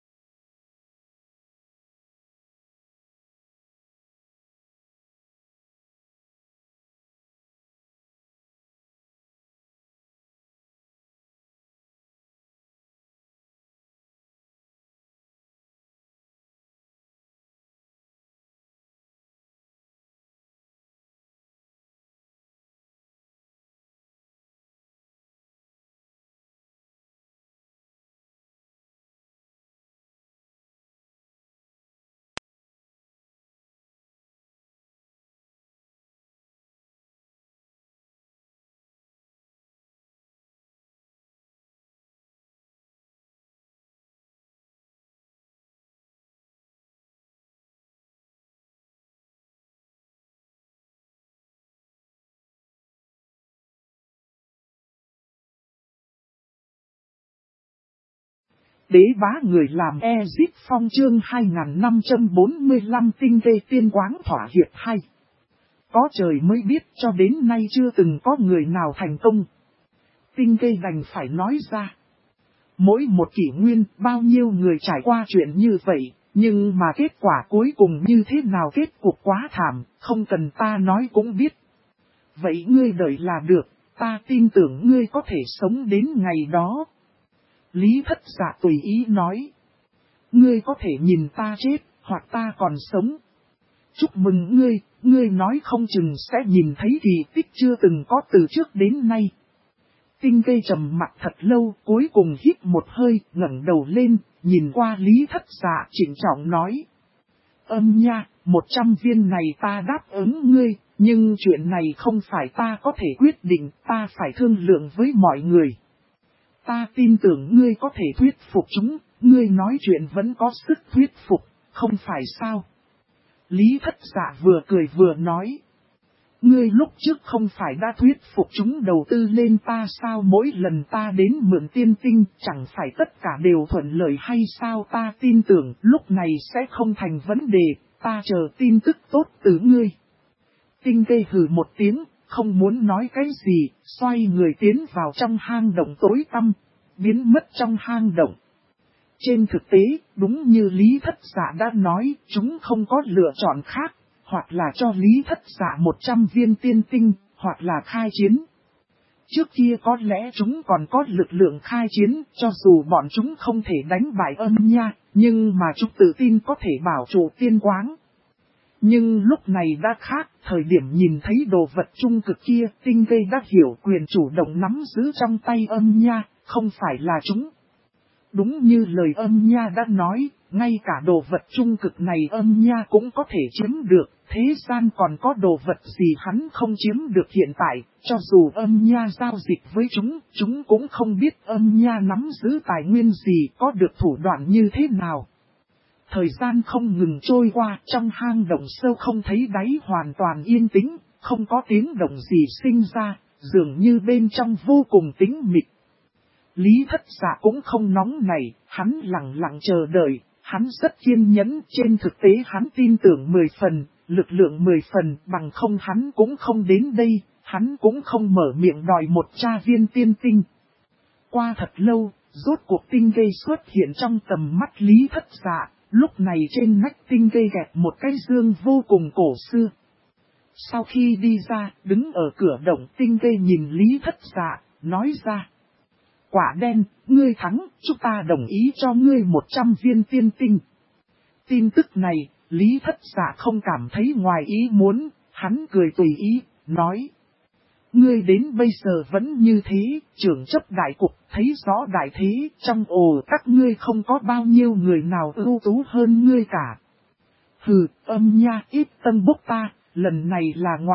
Đế bá người làm Ezip Phong chương 2545 Tinh Vây tiên quáng thỏa hiệp hay. Có trời mới biết, cho đến nay chưa từng có người nào thành công. Tinh Vây đành phải nói ra. Mỗi một kỷ nguyên, bao nhiêu người trải qua chuyện như vậy, nhưng mà kết quả cuối cùng như thế nào? Kết cục quá thảm, không cần ta nói cũng biết. Vậy ngươi đợi là được, ta tin tưởng ngươi có thể sống đến ngày đó. Lý Thất Dạ tùy ý nói. Ngươi có thể nhìn ta chết, hoặc ta còn sống. Chúc mừng ngươi nói không chừng sẽ nhìn thấy kỳ tích chưa từng có từ trước đến nay. Tinh Vê trầm mặt thật lâu, cuối cùng hít một hơi, ngẩng đầu lên, nhìn qua Lý Thất Dạ trịnh trọng nói. Âm nha, 100 viên này ta đáp ứng ngươi, nhưng chuyện này không phải ta có thể quyết định, ta phải thương lượng với mọi người. Ta tin tưởng ngươi có thể thuyết phục chúng, ngươi nói chuyện vẫn có sức thuyết phục, không phải sao? Lý Thất Dạ vừa cười vừa nói. Ngươi lúc trước không phải đã thuyết phục chúng đầu tư lên ta sao, mỗi lần ta đến mượn tiên tinh chẳng phải tất cả đều thuận lợi hay sao, ta tin tưởng lúc này sẽ không thành vấn đề, ta chờ tin tức tốt từ ngươi. Tinh Vê hừ một tiếng, không muốn nói cái gì, xoay người tiến vào trong hang động tối tăm, biến mất trong hang động. Trên thực tế, đúng như Lý Thất Dạ đã nói, chúng không có lựa chọn khác, hoặc là cho Lý Thất Dạ 100 viên tiên tinh, hoặc là khai chiến. Trước kia có lẽ chúng còn có lực lượng khai chiến, cho dù bọn chúng không thể đánh bại Âm Nha, nhưng mà chúng tự tin có thể bảo trụ tiên quáng. Nhưng lúc này đã khác, thời điểm nhìn thấy đồ vật trung cực kia, Tinh Vê đã hiểu quyền chủ động nắm giữ trong tay Âm Nha, không phải là chúng. Đúng như lời Âm Nha đã nói, ngay cả đồ vật trung cực này Âm Nha cũng có thể chiếm được, thế gian còn có đồ vật gì hắn không chiếm được hiện tại, cho dù Âm Nha giao dịch với chúng cũng không biết Âm Nha nắm giữ tài nguyên gì, có được thủ đoạn như thế nào. Thời gian không ngừng trôi qua, trong hang động sâu không thấy đáy, hoàn toàn yên tĩnh, không có tiếng động gì sinh ra, dường như bên trong vô cùng tĩnh mịch. Lý Thất Dạ cũng không nóng nảy, hắn lặng lặng chờ đợi, hắn rất kiên nhẫn, trên thực tế hắn tin tưởng 10 phần, lực lượng 10 phần, bằng không hắn cũng không đến đây, hắn cũng không mở miệng đòi 100 viên tiên tinh. Qua thật lâu, rốt cuộc Tinh Vê xuất hiện trong tầm mắt Lý Thất Dạ, lúc này trên nách Tinh Vê gẹp một cái dương vô cùng cổ xưa. Sau khi đi ra, đứng ở cửa động, Tinh Vê nhìn Lý Thất Dạ, nói ra. Quả đen, ngươi thắng, chúng ta đồng ý cho ngươi 100 viên tiên tinh. Tin tức này, Lý Thất Dạ không cảm thấy ngoài ý muốn, hắn cười tùy ý, nói. Ngươi đến bây giờ vẫn như thế, trưởng chấp đại cục, thấy rõ đại thế, trong ồ các ngươi không có bao nhiêu người nào ưu tú hơn ngươi cả. Hừ, Âm Nha ít tân bốc ta, lần này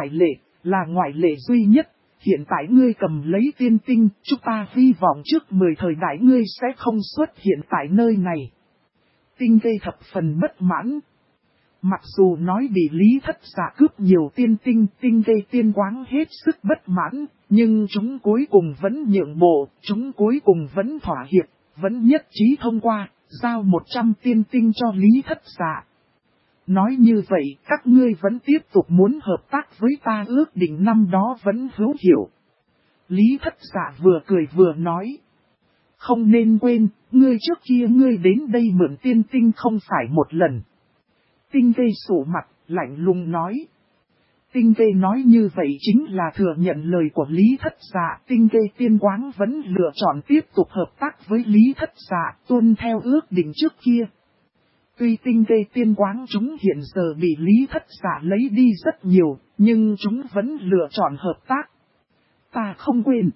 là ngoại lệ duy nhất. Hiện tại ngươi cầm lấy tiên tinh, chúng ta hy vọng trước 10 thời đại ngươi sẽ không xuất hiện tại nơi này. Tinh Vê thập phần bất mãn. Mặc dù nói bị Lý Thất Dạ cướp nhiều tiên tinh, Tinh Vê tiên quáng hết sức bất mãn, nhưng chúng cuối cùng vẫn nhượng bộ, chúng cuối cùng vẫn thỏa hiệp, vẫn nhất trí thông qua, giao 100 tiên tinh cho Lý Thất Dạ. Nói như vậy, các ngươi vẫn tiếp tục muốn hợp tác với ta, ước định năm đó vẫn hữu hiệu. Lý Thất Dạ vừa cười vừa nói. Không nên quên, ngươi trước kia ngươi đến đây mượn tiên tinh không phải một lần. Tinh Vê sụ mặt, lạnh lùng nói. Tinh Vê nói như vậy chính là thừa nhận lời của Lý Thất Dạ. Tinh Vê tiên quáng vẫn lựa chọn tiếp tục hợp tác với Lý Thất Dạ, tuân theo ước định trước kia. Tuy Tinh Vê tiên quáng chúng hiện giờ bị Lý Thất Dạ lấy đi rất nhiều, nhưng chúng vẫn lựa chọn hợp tác. Ta không quên.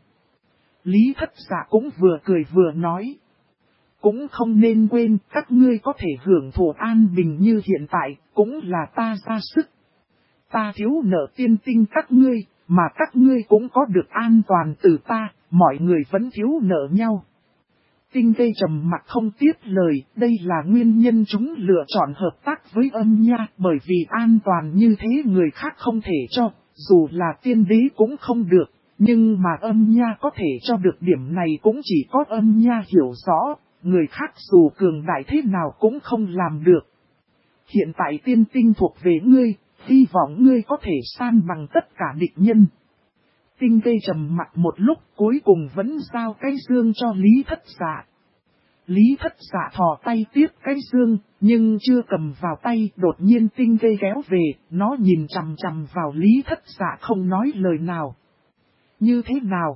Lý Thất Dạ cũng vừa cười vừa nói. Cũng không nên quên, các ngươi có thể hưởng thụ an bình như hiện tại, cũng là ta ra sức. Ta thiếu nợ tiên tinh các ngươi, mà các ngươi cũng có được an toàn từ ta, mọi người vẫn thiếu nợ nhau. Tinh Vê trầm mặt không tiếp lời, đây là nguyên nhân chúng lựa chọn hợp tác với Âm Nha, bởi vì an toàn như thế người khác không thể cho, dù là tiên đế cũng không được, nhưng mà Âm Nha có thể cho được điểm này cũng chỉ có Âm Nha hiểu rõ, người khác dù cường đại thế nào cũng không làm được. Hiện tại tiên tinh thuộc về ngươi, hy vọng ngươi có thể san bằng tất cả địch nhân. Tinh Vê trầm mặt một lúc, cuối cùng vẫn giao cái dương cho Lý Thất Dạ. Lý Thất Dạ thò tay tiếp cái dương, nhưng chưa cầm vào tay, đột nhiên Tinh Vê kéo về, nó nhìn chằm chằm vào Lý Thất Dạ không nói lời nào. Như thế nào?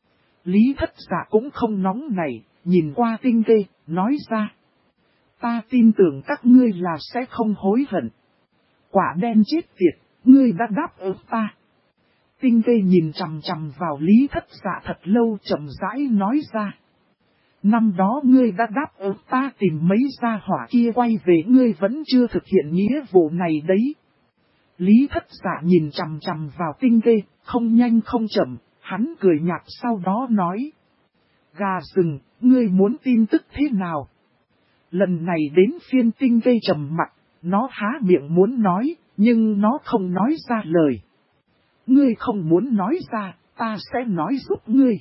Lý Thất Dạ cũng không nóng nảy, nhìn qua Tinh Vê, nói ra. Ta tin tưởng các ngươi là sẽ không hối hận. Quả đen chết tiệt, ngươi đã đáp ứng ta. Tinh Vê nhìn chằm chằm vào Lý Thất Dạ thật lâu chậm rãi nói ra. Năm đó ngươi đã đáp ứng ta tìm mấy gia hỏa kia quay về, ngươi vẫn chưa thực hiện nghĩa vụ này đấy. Lý Thất Dạ nhìn chằm chằm vào Tinh Vê, không nhanh không chậm, hắn cười nhạt sau đó nói. Gà rừng, ngươi muốn tin tức thế nào? Lần này đến phiên Tinh Vê trầm mặc, nó há miệng muốn nói, nhưng nó không nói ra lời. Ngươi không muốn nói ra, ta sẽ nói giúp ngươi.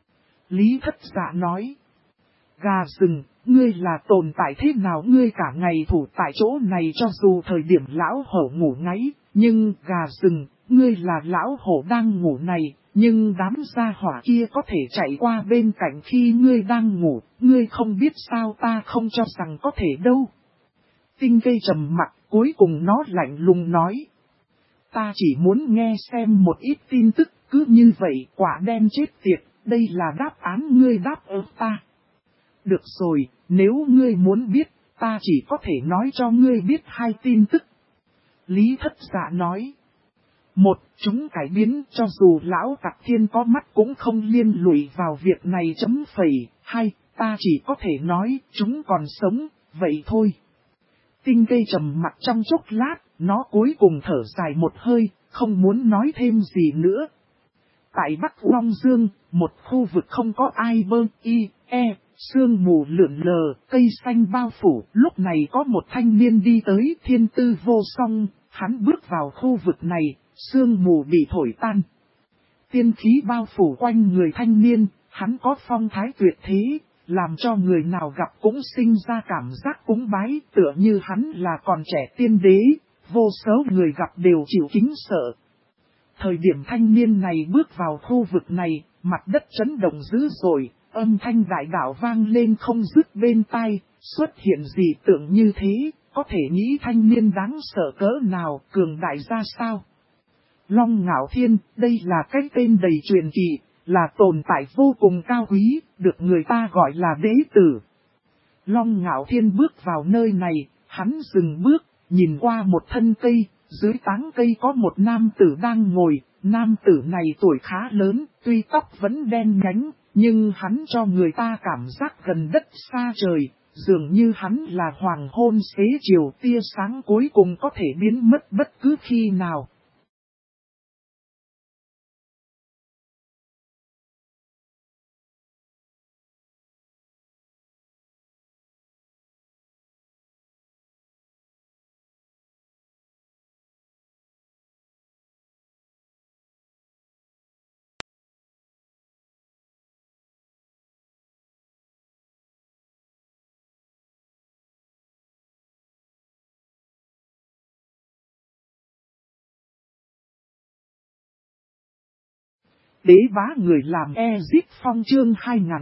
Lý Thất Dạ nói. Gà rừng, ngươi là tồn tại thế nào, ngươi cả ngày thủ tại chỗ này cho dù thời điểm lão hổ ngủ ngáy, nhưng gà rừng, ngươi là lão hổ đang ngủ này, nhưng đám gia hỏa kia có thể chạy qua bên cạnh khi ngươi đang ngủ, ngươi không biết sao, ta không cho rằng có thể đâu. Tinh Vê trầm mặc, cuối cùng nó lạnh lùng nói. Ta chỉ muốn nghe xem một ít tin tức, cứ như vậy quả đen chết tiệt, đây là đáp án ngươi đáp ứng ta. Được rồi, nếu ngươi muốn biết, ta chỉ có thể nói cho ngươi biết hai tin tức. Lý Thất Dạ nói. Một, chúng cải biến cho dù lão tặc thiên có mắt cũng không liên lụy vào việc này chấm phẩy. Hai, ta chỉ có thể nói chúng còn sống, vậy thôi. Tinh Vê trầm mặt trong chốc lát, nó cuối cùng thở dài một hơi, không muốn nói thêm gì nữa. Tại Bắc Long Dương, một khu vực không có ai bơ, sương mù lượn lờ, cây xanh bao phủ, lúc này có một thanh niên đi tới, thiên tư vô song, hắn bước vào khu vực này, sương mù bị thổi tan. Tiên khí bao phủ quanh người thanh niên, hắn có phong thái tuyệt thế, làm cho người nào gặp cũng sinh ra cảm giác cúng bái, tựa như hắn là còn trẻ tiên đế, vô số người gặp đều chịu kính sợ. Thời điểm thanh niên này bước vào khu vực này, mặt đất chấn động dữ dội, âm thanh đại đạo vang lên không dứt bên tai, xuất hiện dị tượng như thế, có thể nghĩ thanh niên đáng sợ cỡ nào, cường đại ra sao. Long Ngạo Thiên, đây là cái tên đầy truyền kỳ, là tồn tại vô cùng cao quý, được người ta gọi là đế tử. Long Ngạo Thiên bước vào nơi này, hắn dừng bước, nhìn qua một thân cây, dưới tán cây có một nam tử đang ngồi, nam tử này tuổi khá lớn, tuy tóc vẫn đen nhánh, nhưng hắn cho người ta cảm giác gần đất xa trời, dường như hắn là hoàng hôn xế chiều, tia sáng cuối cùng có thể biến mất bất cứ khi nào. Đế bá người làm Ezip Phong chương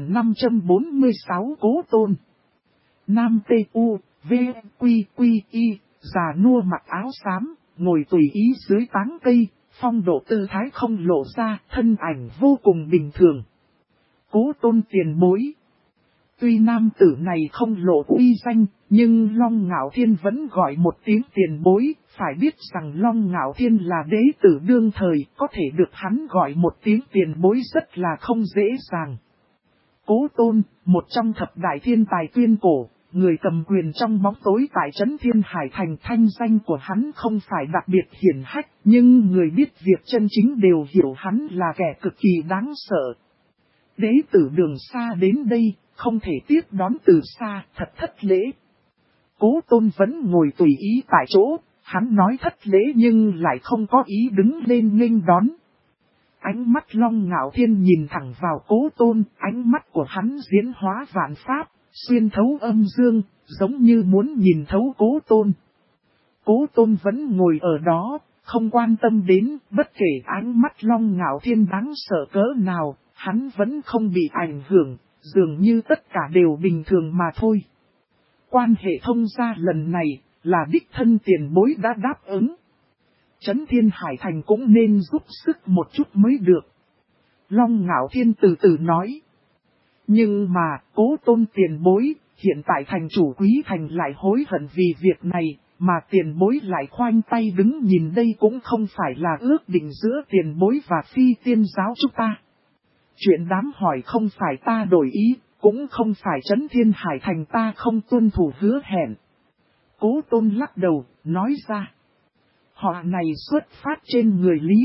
2546 Cố Tôn. Nam T.U. V. Quy Quy Y, già nua mặc áo xám, ngồi tùy ý dưới tán cây, phong độ tư thái không lộ ra, thân ảnh vô cùng bình thường. Cố Tôn tiền bối. Tuy nam tử này không lộ uy danh, nhưng Long Ngạo Thiên vẫn gọi một tiếng tiền bối, phải biết rằng Long Ngạo Thiên là đế tử đương thời, có thể được hắn gọi một tiếng tiền bối rất là không dễ dàng. Cố Tôn, một trong thập đại thiên tài tuyên cổ, người cầm quyền trong bóng tối tại trấn Thiên Hải Thành, thanh danh của hắn không phải đặc biệt hiển hách, nhưng người biết việc chân chính đều hiểu hắn là kẻ cực kỳ đáng sợ. Đế tử đường xa đến đây, không thể tiếp đón từ xa, thật thất lễ. Cố Tôn vẫn ngồi tùy ý tại chỗ, hắn nói thất lễ nhưng lại không có ý đứng lên nghênh đón. Ánh mắt Long Ngạo Thiên nhìn thẳng vào Cố Tôn, ánh mắt của hắn diễn hóa vạn pháp, xuyên thấu âm dương, giống như muốn nhìn thấu Cố Tôn. Cố Tôn vẫn ngồi ở đó, không quan tâm đến, bất kể ánh mắt Long Ngạo Thiên đáng sợ cỡ nào, hắn vẫn không bị ảnh hưởng, dường như tất cả đều bình thường mà thôi. Quan hệ thông gia lần này, là đích thân tiền bối đã đáp ứng. Trấn Thiên Hải Thành cũng nên giúp sức một chút mới được. Long Ngạo Thiên từ từ nói. Nhưng mà, Cố Tôn tiền bối, hiện tại thành chủ Quý Thành lại hối hận vì việc này, mà tiền bối lại khoanh tay đứng nhìn đây cũng không phải là ước định giữa tiền bối và phi tiên giáo chúng ta. Chuyện đám hỏi không phải ta đổi ý, cũng không phải Trấn Thiên Hải Thành ta không tuân thủ hứa hẹn. Cố Tôn lắc đầu, nói ra. Họ này xuất phát trên người Lý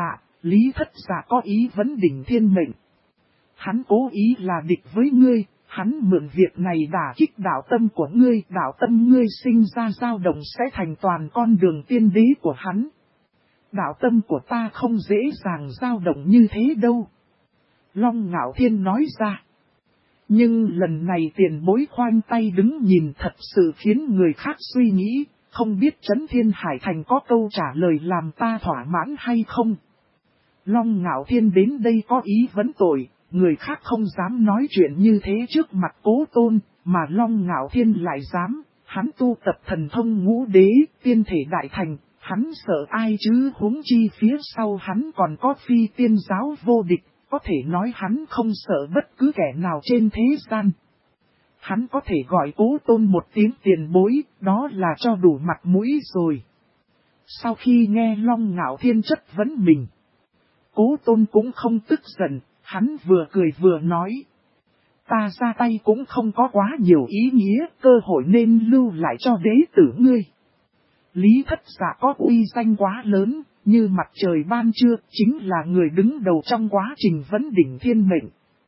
Thất Dạ có ý vấn đỉnh thiên mệnh. Hắn cố ý là địch với ngươi, hắn mượn việc này đả kích đạo tâm của ngươi, đạo tâm ngươi sinh ra dao động sẽ thành toàn con đường tiên đế của hắn. Đạo tâm của ta không dễ dàng dao động như thế đâu. Long Ngạo Thiên nói ra. Nhưng lần này tiền bối khoanh tay đứng nhìn thật sự khiến người khác suy nghĩ, không biết Trấn Thiên Hải Thành có câu trả lời làm ta thỏa mãn hay không. Long Ngạo Thiên đến đây có ý vấn tội, người khác không dám nói chuyện như thế trước mặt Cố Tôn, mà Long Ngạo Thiên lại dám, hắn tu tập thần thông ngũ đế, tiên thể đại thành, hắn sợ ai chứ, huống chi phía sau hắn còn có phi tiên giáo vô địch. Có thể nói hắn không sợ bất cứ kẻ nào trên thế gian. Hắn có thể gọi Cố Tôn một tiếng tiền bối, đó là cho đủ mặt mũi rồi. Sau khi nghe Long Ngạo Thiên chất vấn mình, Cố Tôn cũng không tức giận, hắn vừa cười vừa nói. Ta ra tay cũng không có quá nhiều ý nghĩa, cơ hội nên lưu lại cho đế tử ngươi. Lý Thất Dạ có uy danh quá lớn, như mặt trời ban trưa, chính là người đứng đầu trong quá trình vấn đỉnh thiên mệnh.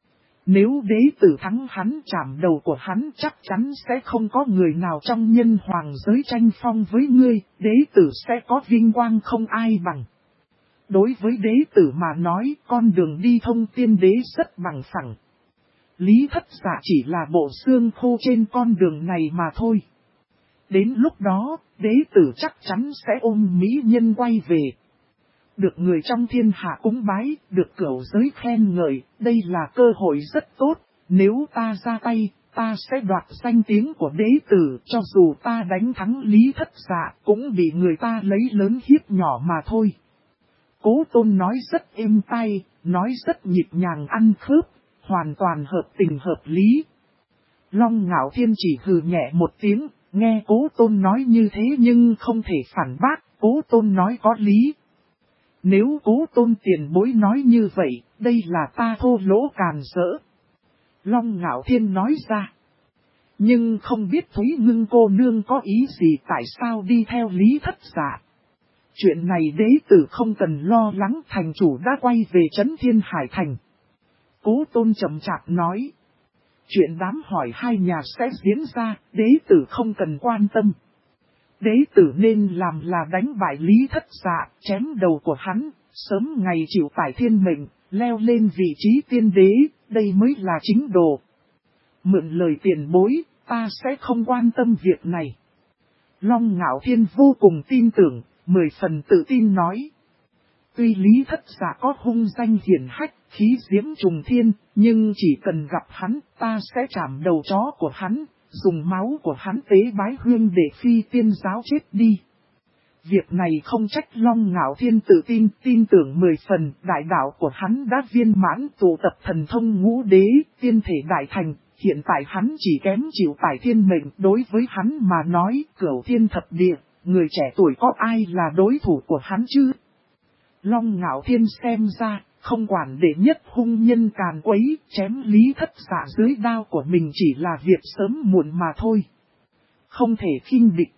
Nếu đế tử thắng hắn chạm đầu của hắn chắc chắn sẽ không có người nào trong nhân hoàng giới tranh phong với ngươi, đế tử sẽ có vinh quang không ai bằng. Đối với đế tử mà nói, con đường đi thông tiên đế rất bằng phẳng. Lý Thất Dạ chỉ là bộ xương khô trên con đường này mà thôi. Đến lúc đó, đế tử chắc chắn sẽ ôm mỹ nhân quay về. Được người trong thiên hạ cúng bái, được cửu giới khen ngợi, đây là cơ hội rất tốt. Nếu ta ra tay, ta sẽ đoạt danh tiếng của đế tử, cho dù ta đánh thắng Lý Thất Dạ, cũng bị người ta lấy lớn hiếp nhỏ mà thôi. Cố Tôn nói rất êm tai, nói rất nhịp nhàng ăn khớp, hoàn toàn hợp tình hợp lý. Long Ngạo Thiên chỉ hừ nhẹ một tiếng, nghe Cố Tôn nói như thế nhưng không thể phản bác, Cố Tôn nói có lý. Nếu Cố Tôn tiền bối nói như vậy, đây là ta thô lỗ càn rỡ. Long Ngạo Thiên nói ra. Nhưng không biết Thúy Ngưng cô nương có ý gì tại sao đi theo Lý Thất Dạ. Chuyện này đế tử không cần lo lắng, thành chủ đã quay về Trấn Thiên Hải Thành. Cố Tôn chậm chạp nói. Chuyện đám hỏi hai nhà sẽ diễn ra, đế tử không cần quan tâm. Đế tử nên làm là đánh bại Lý Thất Dạ, chém đầu của hắn, sớm ngày chịu tải thiên mệnh, leo lên vị trí tiên đế, đây mới là chính đồ. Mượn lời tiền bối, ta sẽ không quan tâm việc này. Long Ngạo Thiên vô cùng tin tưởng, 10 phần tự tin nói. Tuy Lý Thất Dạ có hung danh hiển hách, khí diễm trùng thiên, nhưng chỉ cần gặp hắn, ta sẽ chạm đầu chó của hắn, dùng máu của hắn tế bái huyên để phi tiên giáo chết đi. Việc này không trách Long Ngạo Thiên tự tin tưởng 10 phần, đại đạo của hắn đã viên mãn, tụ tập thần thông ngũ đế, tiên thể đại thành, hiện tại hắn chỉ kém chịu tải thiên mệnh, đối với hắn mà nói, cửu thiên thập địa, người trẻ tuổi có ai là đối thủ của hắn chứ? Long Ngạo Thiên xem ra, không quản đệ nhất hung nhân càn quấy, chém Lý Thất Dạ dưới đao của mình chỉ là việc sớm muộn mà thôi. Không thể khinh địch.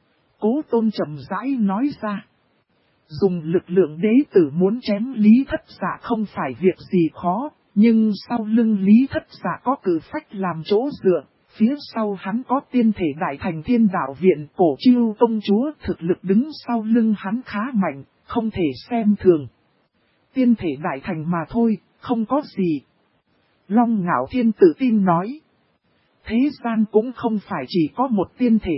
Cố Tôn chậm rãi nói ra. Dùng lực lượng đế tử muốn chém Lý Thất Dạ không phải việc gì khó, nhưng sau lưng Lý Thất Dạ có cử phách làm chỗ dựa, phía sau hắn có tiên thể đại thành Thiên Đạo Viện, Cổ Chiêu công chúa, thực lực đứng sau lưng hắn khá mạnh, không thể xem thường. Tiên thể đại thành mà thôi, không có gì. Long Ngạo Thiên tự tin nói. Thế gian cũng không phải chỉ có một tiên thể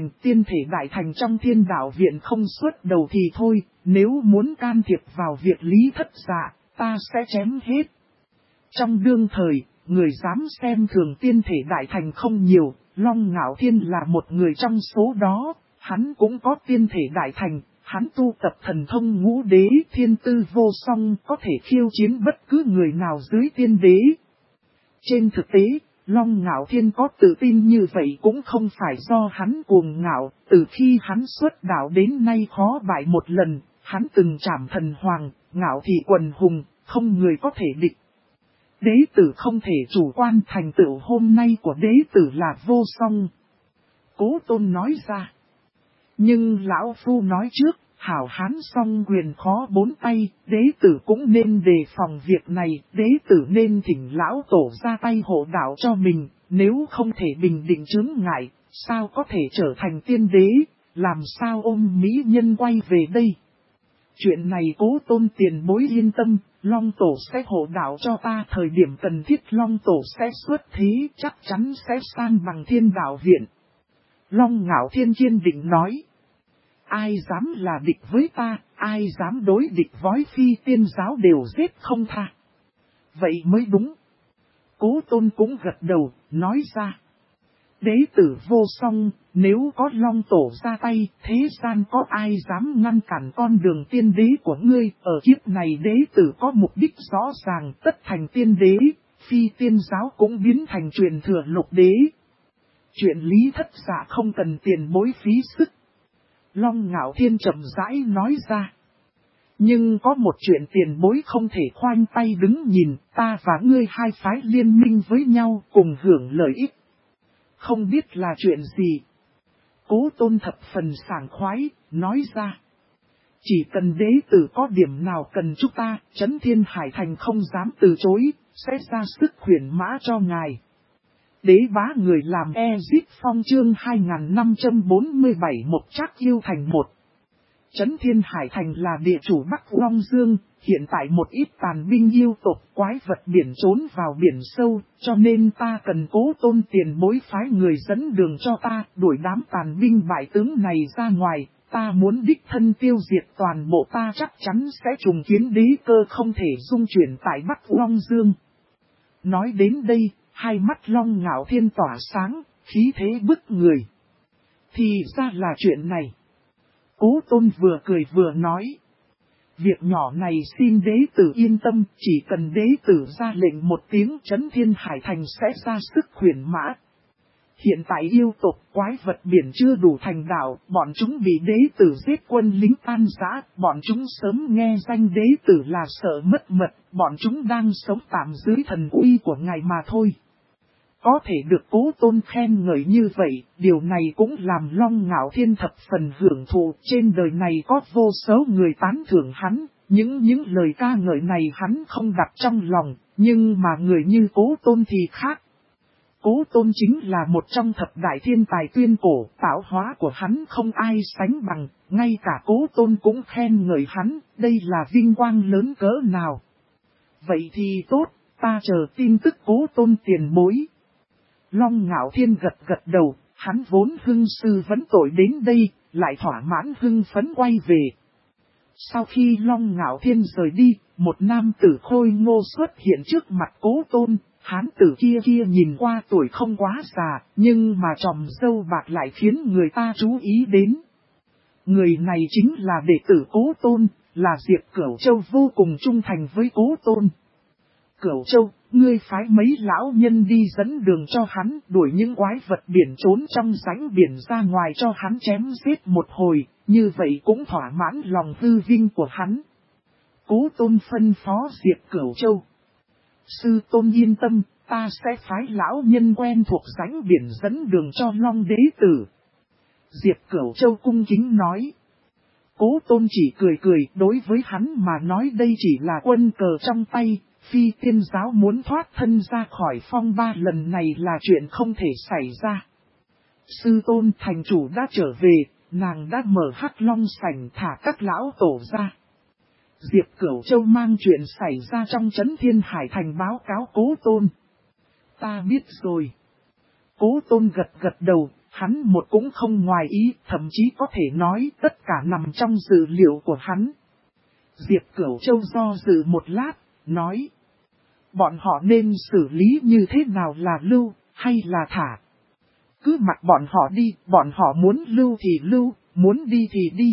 đại thành trong Thiên Đạo Viện không xuất đầu thì thôi, nếu muốn can thiệp vào việc Lý Thất Dạ, ta sẽ chém hết. Trong đương thời, người dám xem thường tiên thể đại thành không nhiều, Long Ngạo Thiên là một người trong số đó, hắn cũng có tiên thể đại thành. Hắn tu tập thần thông ngũ đế, thiên tư vô song, có thể khiêu chiến bất cứ người nào dưới tiên đế. Trên thực tế, Long Ngạo Thiên có tự tin như vậy cũng không phải do hắn cuồng ngạo, từ khi hắn xuất đạo đến nay khó bại một lần, hắn từng trảm thần hoàng, ngạo thị quần hùng, không người có thể địch. Đế tử không thể chủ quan, thành tựu hôm nay của đế tử là vô song. Cố Tôn nói ra. Nhưng lão phu nói trước, hảo hán song quyền khó bốn tay, đế tử cũng nên đề phòng việc này, đế tử nên thỉnh lão tổ ra tay hộ đạo cho mình, nếu không thể bình định chướng ngại, sao có thể trở thành tiên đế, làm sao ôm mỹ nhân quay về đây. Chuyện này Cố Tôn tiền bối yên tâm, Long tổ sẽ hộ đạo cho ta, thời điểm cần thiết Long tổ sẽ xuất thế, chắc chắn sẽ san bằng Thiên Đạo Viện. Long Ngạo Thiên kiên định nói. Ai dám là địch với ta, ai dám đối địch với Phi Tiên giáo đều giết không tha. Vậy mới đúng. Cố Tôn cũng gật đầu, nói ra. Đế tử vô song, nếu có Long tổ ra tay, thế gian có ai dám ngăn cản con đường tiên đế của ngươi, ở kiếp này đế tử có mục đích rõ ràng, tất thành tiên đế, Phi Tiên giáo cũng biến thành truyền thừa lục đế. Chuyện lý thất dạ không cần tiền bối phí sức. Long Ngạo Thiên chậm rãi nói ra. Nhưng có một chuyện tiền bối không thể khoanh tay đứng nhìn, ta và ngươi hai phái liên minh với nhau cùng hưởng lợi ích. Không biết là chuyện gì. Cố Tôn thập phần sảng khoái, nói ra. Chỉ cần đế tử có điểm nào cần chúng ta, Chấn Thiên Hải Thành không dám từ chối, sẽ ra sức khuyển mã cho ngài. Đế bá người làm Ezip Phong chương 2547 một Trác Yêu Thành 1. Chấn Thiên Hải Thành là địa chủ Bắc Long Dương, hiện tại một ít tàn binh yêu tộc quái vật biển trốn vào biển sâu, cho nên ta cần Cố Tôn tiền bối phái người dẫn đường cho ta, đuổi đám tàn binh bại tướng này ra ngoài, ta muốn đích thân tiêu diệt toàn bộ, ta chắc chắn sẽ trùng kiến đế cơ không thể dung chuyển tại Bắc Long Dương. Nói đến đây, hai mắt Long Ngạo Thiên tỏa sáng, khí thế bức người. Thì ra là chuyện này. Cố Tôn vừa cười vừa nói. Việc nhỏ này xin đế tử yên tâm, chỉ cần đế tử ra lệnh một tiếng Chấn Thiên Hải Thành sẽ ra sức khuyển mã. Hiện tại yêu tộc quái vật biển chưa đủ thành đạo, bọn chúng bị đế tử giết quân lính tan rã, bọn chúng sớm nghe danh đế tử là sợ mất mật, bọn chúng đang sống tạm dưới thần uy của ngài mà thôi. Có thể được Cố Tôn khen ngợi như vậy, điều này cũng làm Long Ngạo Thiên thập phần hưởng thụ, trên đời này có vô số người tán thưởng hắn, những lời ca ngợi này hắn không đặt trong lòng, nhưng mà người như Cố Tôn thì khác. Cố Tôn chính là một trong thập đại thiên tài tuyên cổ, tạo hóa của hắn không ai sánh bằng, ngay cả Cố Tôn cũng khen ngợi hắn, đây là vinh quang lớn cỡ nào. Vậy thì tốt, ta chờ tin tức Cố Tôn tiền bối. Long Ngạo Thiên gật gật đầu, hắn vốn hưng sư vấn tội đến đây, lại thỏa mãn hưng phấn quay về. Sau khi Long Ngạo Thiên rời đi, một nam tử khôi ngô xuất hiện trước mặt Cố Tôn, hán tử kia nhìn qua tuổi không quá già, nhưng mà tròm râu bạc lại khiến người ta chú ý đến. Người này chính là đệ tử Cố Tôn, là Diệp Cửu Châu vô cùng trung thành với Cố Tôn. Cửu Châu, ngươi phái mấy lão nhân đi dẫn đường cho hắn, đuổi những quái vật biển trốn trong rãnh biển ra ngoài cho hắn chém giết một hồi, như vậy cũng thỏa mãn lòng hư vinh của hắn. Cố Tôn phân phó Diệp Cửu Châu. Sư Tôn yên tâm, ta sẽ phái lão nhân quen thuộc rãnh biển dẫn đường cho Long đế tử. Diệp Cửu Châu cung kính nói. Cố Tôn chỉ cười, đối với hắn mà nói đây chỉ là quân cờ trong tay. Phi Tiên giáo muốn thoát thân ra khỏi phong ba lần này là chuyện không thể xảy ra. Sư Tôn thành chủ đã trở về, nàng đã mở Hắc Long sảnh thả các lão tổ ra. Diệp Cửu Châu mang chuyện xảy ra trong Chấn Thiên Hải Thành báo cáo Cố Tôn. Ta biết rồi. Cố Tôn gật đầu, hắn một cũng không ngoài ý, thậm chí có thể nói tất cả nằm trong dự liệu của hắn. Diệp Cửu Châu do dự một lát, nói. Bọn họ nên xử lý như thế nào, là lưu, hay là thả? Cứ mặc bọn họ đi, bọn họ muốn lưu thì lưu, muốn đi thì đi.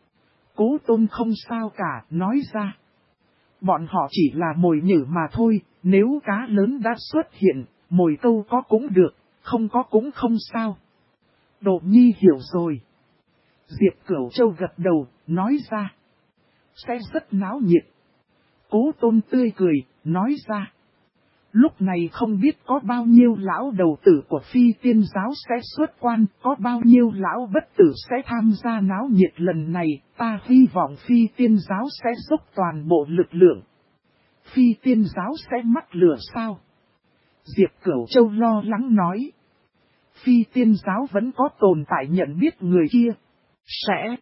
Cố Tôn không sao cả, nói ra. Bọn họ chỉ là mồi nhử mà thôi, nếu cá lớn đã xuất hiện, mồi câu có cũng được, không có cũng không sao. Đỗ Nhi hiểu rồi. Diệp Cửu Châu gật đầu, nói ra. Sẽ rất náo nhiệt. Cố Tôn tươi cười, nói ra. Lúc này không biết có bao nhiêu lão đầu tử của Phi Tiên giáo sẽ xuất quan, có bao nhiêu lão bất tử sẽ tham gia náo nhiệt lần này, ta hy vọng Phi Tiên giáo sẽ dốc toàn bộ lực lượng. Phi Tiên giáo sẽ mắc lửa sao? Diệp Cửu Châu lo lắng nói. Phi Tiên giáo vẫn có tồn tại nhận biết người kia. Sẽ.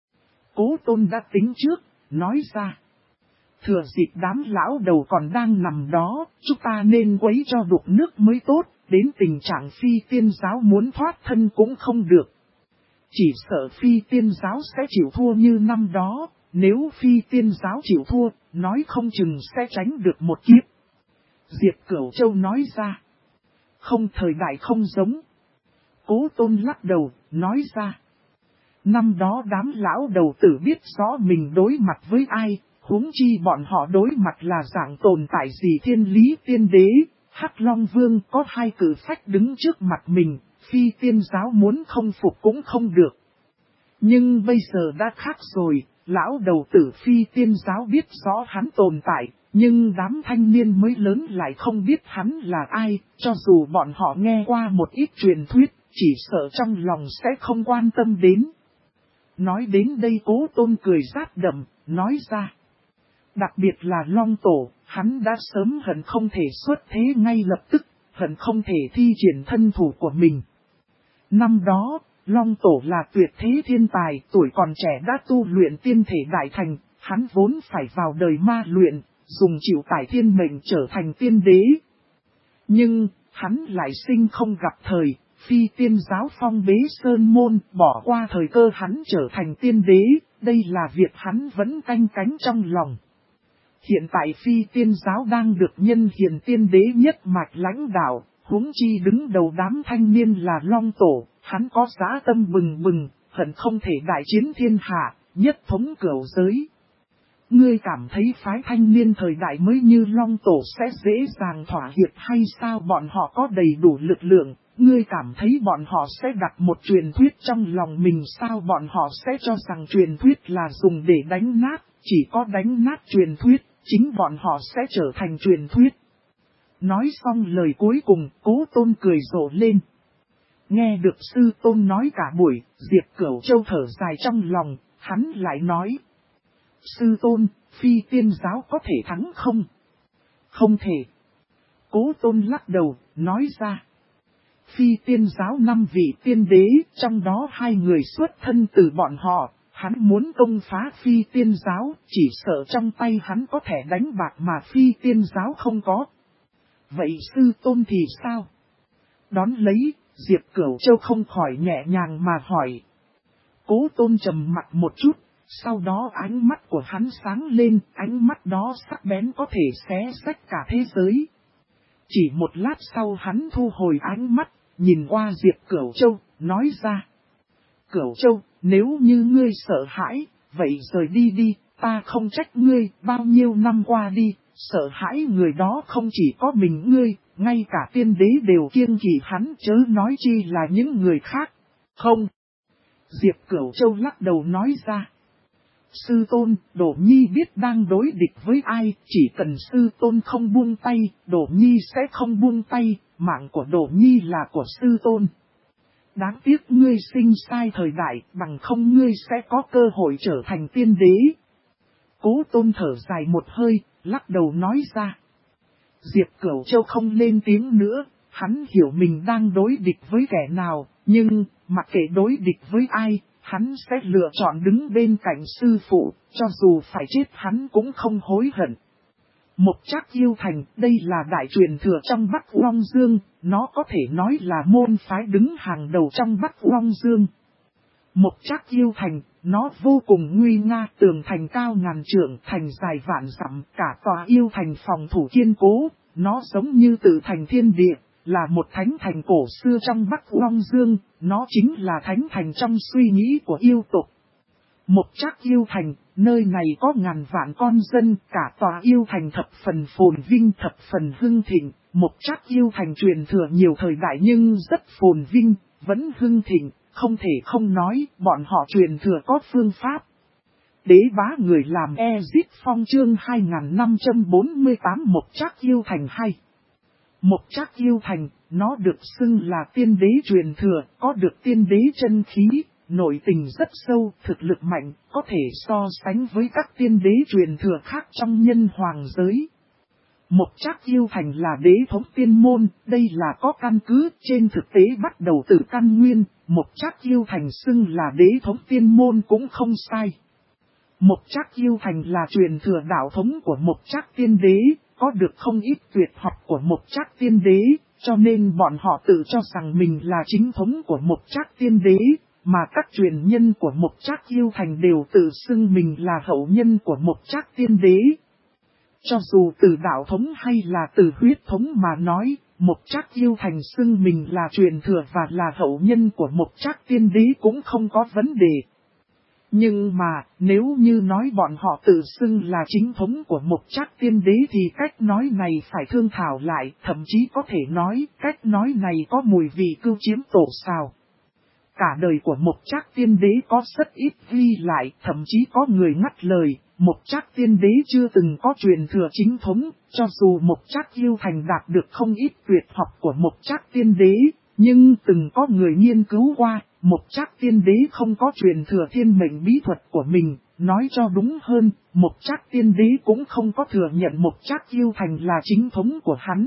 Cố Tôn đã tính trước, nói ra. Thừa dịp đám lão đầu còn đang nằm đó, chúng ta nên quấy cho đục nước mới tốt, đến tình trạng Phi Tiên giáo muốn thoát thân cũng không được. Chỉ sợ Phi Tiên giáo sẽ chịu thua như năm đó, nếu Phi Tiên giáo chịu thua, nói không chừng sẽ tránh được một kiếp. Diệp Cửu Châu nói ra. Không, thời đại không giống. Cố Tôn lắc đầu, nói ra. Năm đó đám lão đầu tử biết rõ mình đối mặt với ai, huống chi bọn họ đối mặt là dạng tồn tại gì thiên lý tiên đế, Hắc Long Vương có hai cử phách đứng trước mặt mình, Phi Tiên giáo muốn không phục cũng không được. Nhưng bây giờ đã khác rồi, lão đầu tử Phi Tiên giáo biết rõ hắn tồn tại, nhưng đám thanh niên mới lớn lại không biết hắn là ai, cho dù bọn họ nghe qua một ít truyền thuyết, chỉ sợ trong lòng sẽ không quan tâm đến. Nói đến đây Cố Tôn cười rát đậm, nói ra. Đặc biệt là Long Tổ, hắn đã sớm hận không thể xuất thế ngay lập tức, hận không thể thi triển thân thủ của mình. Năm đó, Long Tổ là tuyệt thế thiên tài, tuổi còn trẻ đã tu luyện tiên thể đại thành, hắn vốn phải vào đời ma luyện, dùng chịu tải thiên mệnh trở thành tiên đế. Nhưng, hắn lại sinh không gặp thời, Phi Tiên giáo phong bế sơn môn, bỏ qua thời cơ hắn trở thành tiên đế, đây là việc hắn vẫn canh cánh trong lòng. Hiện tại Phi Tiên giáo đang được nhân hiền tiên đế nhất mạch lãnh đạo, huống chi đứng đầu đám thanh niên là Long Tổ, hắn có giá tâm bừng bừng, hận không thể đại chiến thiên hạ, nhất thống cửu giới. Ngươi cảm thấy phái thanh niên thời đại mới như Long Tổ sẽ dễ dàng thỏa hiệp hay sao? Bọn họ có đầy đủ lực lượng, ngươi cảm thấy bọn họ sẽ đặt một truyền thuyết trong lòng mình sao? Bọn họ sẽ cho rằng truyền thuyết là dùng để đánh nát, chỉ có đánh nát truyền thuyết, chính bọn họ sẽ trở thành truyền thuyết. Nói xong lời cuối cùng, Cố Tôn cười rộ lên. Nghe được sư tôn nói cả buổi, Diệp Cửu Châu thở dài trong lòng, hắn lại nói. Sư tôn, Phi Tiên giáo có thể thắng không? Không thể. Cố Tôn lắc đầu, nói ra. Phi Tiên giáo 5 vị tiên đế, trong đó 2 người xuất thân từ bọn họ, hắn muốn công phá Phi Tiên giáo, chỉ sợ trong tay hắn có thể đánh bạc mà Phi Tiên giáo không có. Vậy sư tôn thì sao? Đón lấy, Diệp Cửu Châu không khỏi nhẹ nhàng mà hỏi. Cố Tôn trầm mặt một chút, sau đó ánh mắt của hắn sáng lên, ánh mắt đó sắc bén có thể xé rách cả thế giới. Chỉ một lát sau hắn thu hồi ánh mắt, nhìn qua Diệp Cửu Châu, nói ra. Cửu Châu, nếu như ngươi sợ hãi, vậy rời đi đi, ta không trách ngươi, bao nhiêu năm qua đi, sợ hãi người đó không chỉ có mình ngươi, ngay cả tiên đế đều kiêng kỵ hắn, chớ nói chi là những người khác. Không. Diệp Cửu Châu lắc đầu nói ra. Sư tôn, Đỗ Nhi biết đang đối địch với ai, chỉ cần sư tôn không buông tay, Đỗ Nhi sẽ không buông tay, mạng của Đỗ Nhi là của sư tôn. Đáng tiếc ngươi sinh sai thời đại, bằng không ngươi sẽ có cơ hội trở thành tiên đế. Cố Tôn thở dài một hơi, lắc đầu nói ra. Diệp Cửu Châu không lên tiếng nữa, hắn hiểu mình đang đối địch với kẻ nào, nhưng, mặc kệ đối địch với ai, hắn sẽ lựa chọn đứng bên cạnh sư phụ, cho dù phải chết hắn cũng không hối hận. Mộc Trác Yêu Thành, đây là đại truyền thừa trong Bắc Long Dương, nó có thể nói là môn phái đứng hàng đầu trong Bắc Long Dương. Mộc Trác Yêu Thành, nó vô cùng nguy nga, tường thành cao ngàn trượng, thành dài vạn dặm, cả tòa yêu thành phòng thủ kiên cố, nó giống như tự thành thiên địa, là một thánh thành cổ xưa trong Bắc Long Dương, nó chính là thánh thành trong suy nghĩ của yêu tộc. Mộc Trác Yêu Thành, nơi này có ngàn vạn con dân, cả tòa yêu thành thập phần phồn vinh thập phần hưng thịnh, Mộc Trác Yêu Thành truyền thừa nhiều thời đại nhưng rất phồn vinh, vẫn hưng thịnh, không thể không nói, bọn họ truyền thừa có phương pháp. Đế bá người làm Exit Phong chương 2548 Mộc Trác Yêu Thành 2. Mộc Trác Yêu Thành, nó được xưng là tiên đế truyền thừa, có được tiên đế chân khí, nội tình rất sâu, thực lực mạnh, có thể so sánh với các tiên đế truyền thừa khác trong nhân hoàng giới. Mộc Trác Yêu Thành là đế thống tiên môn, đây là có căn cứ, trên thực tế bắt đầu từ căn nguyên, Mộc Trác Yêu Thành xưng là đế thống tiên môn cũng không sai. Mộc Trác Yêu Thành là truyền thừa đạo thống của Mộc Trác Tiên Đế, có được không ít tuyệt học của Mộc Trác Tiên Đế, cho nên bọn họ tự cho rằng mình là chính thống của Mộc Trác Tiên Đế, mà các truyền nhân của Mộc Trác Yêu Thành đều tự xưng mình là hậu nhân của Mộc Trác Tiên Đế. Cho dù từ đạo thống hay là từ huyết thống mà nói, Mộc Trác Yêu Thành xưng mình là truyền thừa và là hậu nhân của Mộc Trác Tiên Đế cũng không có vấn đề. Nhưng mà, nếu như nói bọn họ tự xưng là chính thống của Mộc Trác Tiên Đế thì cách nói này phải thương thảo lại, thậm chí có thể nói cách nói này có mùi vị cưu chiếm tổ sào. Cả đời của Mộc Trác Tiên Đế có rất ít ghi lại, thậm chí có người ngắt lời, Mộc Trác Tiên Đế chưa từng có truyền thừa chính thống, cho dù Mộc Trác Yêu Thành đạt được không ít tuyệt học của Mộc Trác Tiên Đế, nhưng từng có người nghiên cứu qua, Mộc Trác Tiên Đế không có truyền thừa thiên mệnh bí thuật của mình, nói cho đúng hơn, Mộc Trác Tiên Đế cũng không có thừa nhận Mộc Trác Yêu Thành là chính thống của hắn.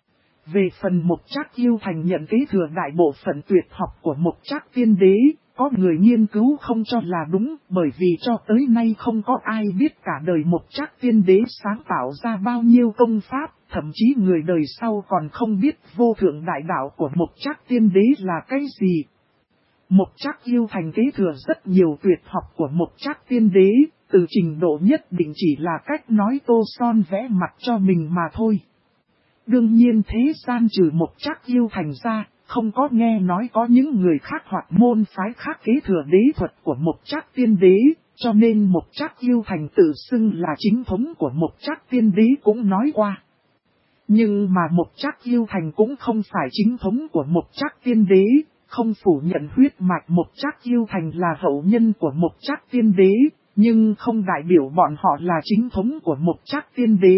Về phần Mộc Trác Yêu Thành nhận kế thừa đại bộ phận tuyệt học của Mộc Trác Tiên Đế, có người nghiên cứu không cho là đúng, bởi vì cho tới nay không có ai biết cả đời Mộc Trác Tiên Đế sáng tạo ra bao nhiêu công pháp, thậm chí người đời sau còn không biết vô thượng đại đạo của Mộc Trác Tiên Đế là cái gì. Mộc Trác Yêu Thành kế thừa rất nhiều tuyệt học của Mộc Trác Tiên Đế, từ trình độ nhất định chỉ là cách nói tô son vẽ mặt cho mình mà thôi. Đương nhiên thế gian trừ Mộc Trác Yêu Thành ra, không có nghe nói có những người khác hoặc môn phái khác kế thừa đế thuật của Mộc Trác Tiên Đế, cho nên Mộc Trác Yêu Thành tự xưng là chính thống của Mộc Trác Tiên Đế cũng nói qua. Nhưng mà Mộc Trác Yêu Thành cũng không phải chính thống của Mộc Trác Tiên Đế, không phủ nhận huyết mạch Mộc Trác Yêu Thành là hậu nhân của Mộc Trác Tiên Đế, nhưng không đại biểu bọn họ là chính thống của Mộc Trác Tiên Đế.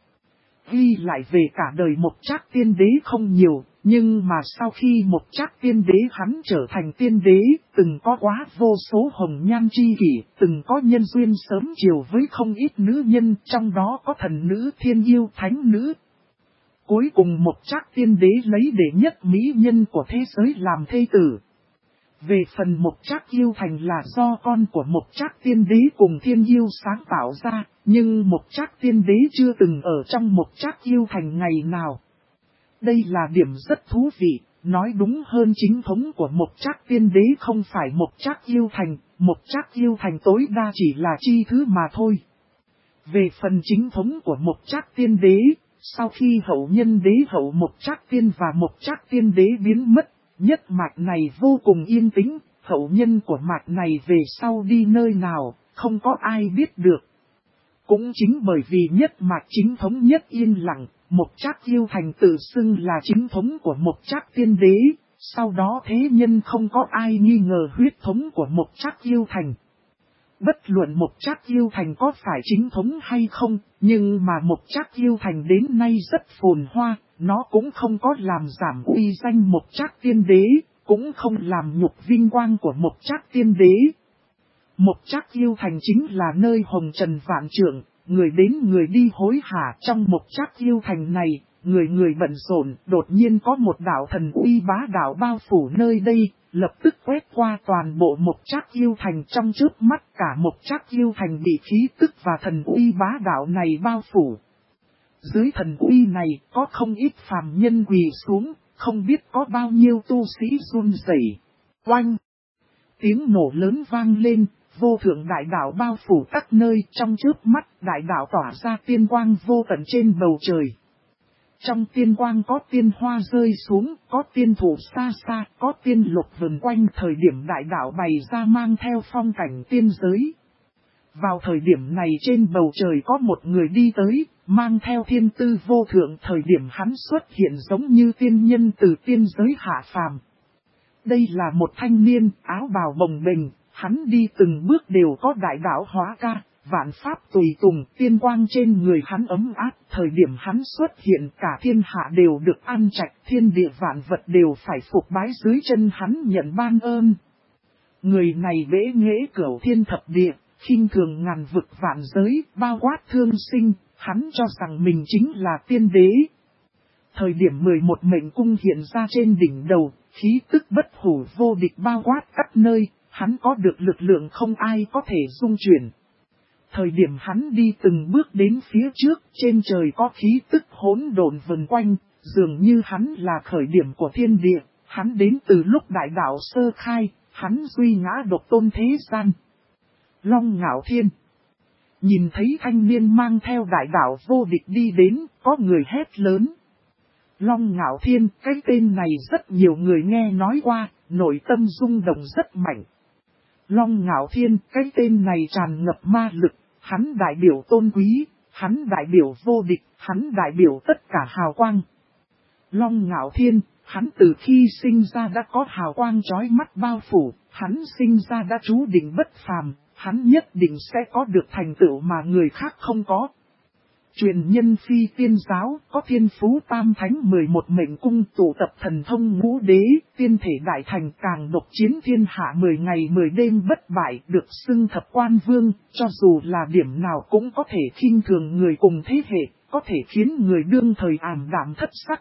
Ghi lại về cả đời Mộc Trác Tiên Đế không nhiều, nhưng mà sau khi Mộc Trác Tiên Đế hắn trở thành tiên đế, từng có quá vô số hồng nhan chi kỷ, từng có nhân duyên sớm chiều với không ít nữ nhân, trong đó có thần nữ, thiên yêu, thánh nữ. Cuối cùng Mộc Trác Tiên Đế lấy đệ nhất mỹ nhân của thế giới làm thê tử. Về phần Mộc Trác Yêu Thành là do con của Mộc Trác Tiên Đế cùng thiên yêu sáng tạo ra, nhưng Mộc Trác Tiên Đế chưa từng ở trong Mộc Trác Yêu Thành ngày nào. Đây là điểm rất thú vị, nói đúng hơn chính thống của Mộc Trác Tiên Đế không phải Mộc Trác Yêu Thành, Mộc Trác Yêu Thành tối đa chỉ là chi thứ mà thôi. Về phần chính thống của Mộc Trác Tiên Đế, sau khi hậu nhân đế hậu Mộc Trác Tiên và Mộc Trác Tiên Đế biến mất, nhất mạch này vô cùng yên tĩnh, hậu nhân của mạch này về sau đi nơi nào, không có ai biết được. Cũng chính bởi vì nhất mạch chính thống nhất yên lặng, Mộc Trác Yêu Thành tự xưng là chính thống của Mộc Trác Tiên Đế, sau đó thế nhân không có ai nghi ngờ huyết thống của Mộc Trác Yêu Thành. Bất luận Mộc Trác Yêu Thành có phải chính thống hay không, nhưng mà Mộc Trác Yêu Thành đến nay rất phồn hoa, nó cũng không có làm giảm uy danh Mộc Trác Tiên Đế, cũng không làm nhục vinh quang của Mộc Trác Tiên Đế. Mộc Trác Yêu Thành chính là nơi hồng trần vạn trượng, người đến người đi hối hả. Trong Mộc Trác Yêu Thành này, người người bận rộn, đột nhiên có một đạo thần uy bá đạo bao phủ nơi đây, lập tức quét qua toàn bộ Mộc Trác Yêu Thành. Trong chớp mắt cả Mộc Trác Yêu Thành bị khí tức và thần uy bá đạo này bao phủ. Dưới thần uy này có không ít phàm nhân quỳ xuống, không biết có bao nhiêu tu sĩ run rẩy. Oanh! Tiếng nổ lớn vang lên, vô thượng đại đạo bao phủ các nơi. Trong chớp mắt đại đạo tỏa ra tiên quang vô tận trên bầu trời. Trong tiên quang có tiên hoa rơi xuống, có tiên thủ xa xa, có tiên lục vần quanh. Thời điểm đại đạo bày ra mang theo phong cảnh tiên giới. Vào thời điểm này trên bầu trời có một người đi tới, mang theo thiên tư vô thượng. Thời điểm hắn xuất hiện giống như tiên nhân từ tiên giới hạ phàm. Đây là một thanh niên, áo bào bồng bềnh, hắn đi từng bước đều có đại đạo hóa ca, vạn pháp tùy tùng, tiên quang trên người hắn ấm áp. Thời điểm hắn xuất hiện cả thiên hạ đều được an trạch, thiên địa vạn vật đều phải phục bái dưới chân hắn nhận ban ơn. Người này bế nghệ cửu thiên thập địa, khinh thường ngàn vực vạn giới, bao quát thương sinh, hắn cho rằng mình chính là tiên đế. Thời điểm 11 mệnh cung hiện ra trên đỉnh đầu, khí tức bất hủ vô địch bao quát các nơi, hắn có được lực lượng không ai có thể dung chuyển. Thời điểm hắn đi từng bước đến phía trước, trên trời có khí tức hỗn độn vần quanh, dường như hắn là khởi điểm của thiên địa, hắn đến từ lúc đại đạo sơ khai, hắn duy ngã độc tôn thế gian. Long Ngạo Thiên. Nhìn thấy thanh niên mang theo đại đạo vô địch đi đến, có người hét lớn. Long Ngạo Thiên, cái tên này rất nhiều người nghe nói qua, nội tâm rung động rất mạnh. Long Ngạo Thiên, cái tên này tràn ngập ma lực, hắn đại biểu tôn quý, hắn đại biểu vô địch, hắn đại biểu tất cả hào quang. Long Ngạo Thiên, hắn từ khi sinh ra đã có hào quang chói mắt bao phủ, hắn sinh ra đã chú định bất phàm, hắn nhất định sẽ có được thành tựu mà người khác không có. Truyền nhân phi tiên giáo, có thiên phú tam thánh 11 mệnh cung tụ tập thần thông ngũ đế, tiên thể đại thành càng độc chiến thiên hạ 10 ngày 10 đêm bất bại, được xưng thập quan vương, cho dù là điểm nào cũng có thể khinh thường người cùng thế hệ, có thể khiến người đương thời ảm đạm thất sắc.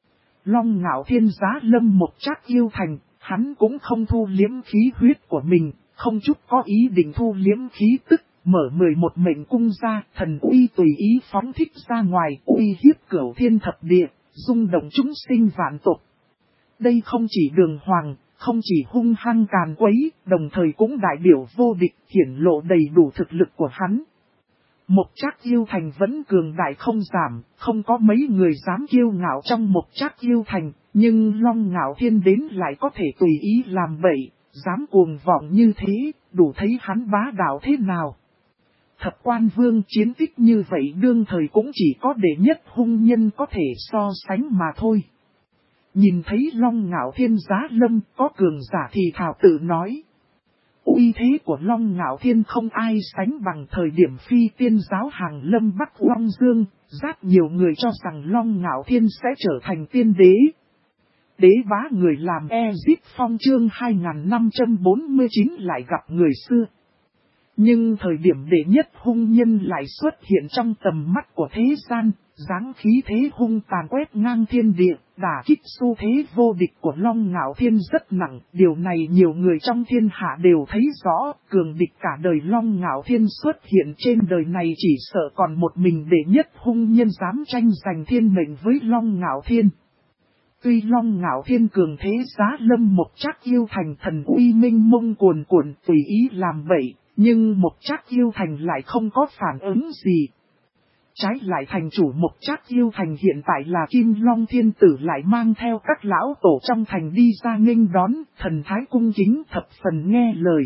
Long Ngạo Thiên giá lâm một trác yêu thành, hắn cũng không thu liếm khí huyết của mình, không chút có ý định thu liếm khí tức. Mở 11 mệnh cung ra, thần uy tùy ý phóng thích ra ngoài, uy hiếp cửu thiên thập địa, rung động chúng sinh vạn tộc. Đây không chỉ đường hoàng, không chỉ hung hăng càn quấy, đồng thời cũng đại biểu vô địch, hiển lộ đầy đủ thực lực của hắn. Mộc Trác Yêu Thành vẫn cường đại không giảm, không có mấy người dám kiêu ngạo trong Mộc Trác Yêu Thành, nhưng Long Ngạo Thiên đến lại có thể tùy ý làm bậy, dám cuồng vọng như thế, đủ thấy hắn bá đạo thế nào. Thập quan vương chiến tích như vậy đương thời cũng chỉ có đệ nhất hung nhân có thể so sánh mà thôi. Nhìn thấy Long Ngạo Thiên giá lâm, có cường giả thì thảo tự nói. Uy thế của Long Ngạo Thiên không ai sánh bằng thời điểm phi tiên giáo hàng lâm Bắc Long Dương, rất nhiều người cho rằng Long Ngạo Thiên sẽ trở thành tiên đế. Đế bá người làm Ezip Phong chương 2549 lại gặp người xưa. Nhưng thời điểm đệ nhất hung nhân lại xuất hiện trong tầm mắt của thế gian, dáng khí thế hung tàn quét ngang thiên địa, đả kích xu thế vô địch của Long Ngạo Thiên rất nặng. Điều này nhiều người trong thiên hạ đều thấy rõ, cường địch cả đời Long Ngạo Thiên xuất hiện trên đời này chỉ sợ còn một mình đệ nhất hung nhân dám tranh giành thiên mệnh với Long Ngạo Thiên. Tuy Long Ngạo Thiên cường thế giá lâm Mộc Trác Yêu Thành thần uy minh mông cuồn cuộn tùy ý làm bậy. Nhưng Mộc Trác Yêu Thành lại không có phản ứng gì. Trái lại thành chủ Mộc Trác Yêu Thành hiện tại là Kim Long Thiên Tử lại mang theo các lão tổ trong thành đi ra nghênh đón, thần thái cung kính thập phần nghe lời.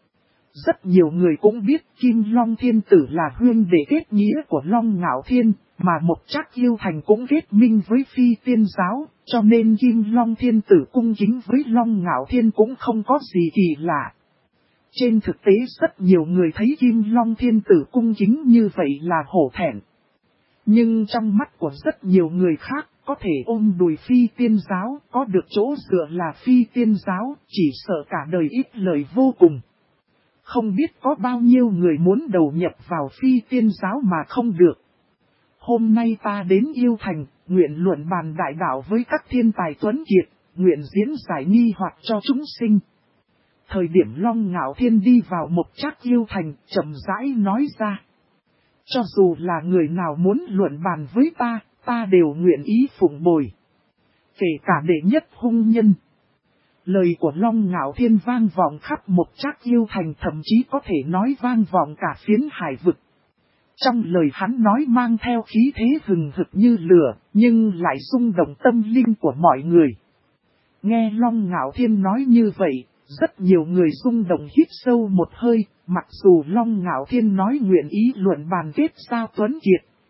Rất nhiều người cũng biết Kim Long Thiên Tử là huynh đệ kết nghĩa của Long Ngạo Thiên, mà Mộc Trác Yêu Thành cũng kết minh với phi tiên giáo, cho nên Kim Long Thiên Tử cung kính với Long Ngạo Thiên cũng không có gì kỳ lạ. Trên thực tế rất nhiều người thấy Kim Long Thiên Tử cung kính như vậy là hổ thẹn. Nhưng trong mắt của rất nhiều người khác, có thể ôm đùi phi tiên giáo, có được chỗ dựa là phi tiên giáo, chỉ sợ cả đời ít lời vô cùng. Không biết có bao nhiêu người muốn đầu nhập vào phi tiên giáo mà không được. Hôm nay ta đến Yêu Thành, nguyện luận bàn đại đạo với các thiên tài tuấn kiệt, nguyện diễn giải nghi hoặc cho chúng sinh. Thời điểm Long Ngạo Thiên đi vào Mộc Trác Yêu Thành, chậm rãi nói ra. Cho dù là người nào muốn luận bàn với ta đều nguyện ý phụng bồi. Kể cả đệ nhất hung nhân. Lời của Long Ngạo Thiên vang vọng khắp Mộc Trác Yêu Thành, thậm chí có thể nói vang vọng cả phiến hải vực. Trong lời hắn nói mang theo khí thế hừng hực như lửa, nhưng lại rung động tâm linh của mọi người. Nghe Long Ngạo Thiên nói như vậy, rất nhiều người rung động hít sâu một hơi, mặc dù Long Ngạo Thiên nói nguyện ý luận bàn kết giao tuấn kiệt,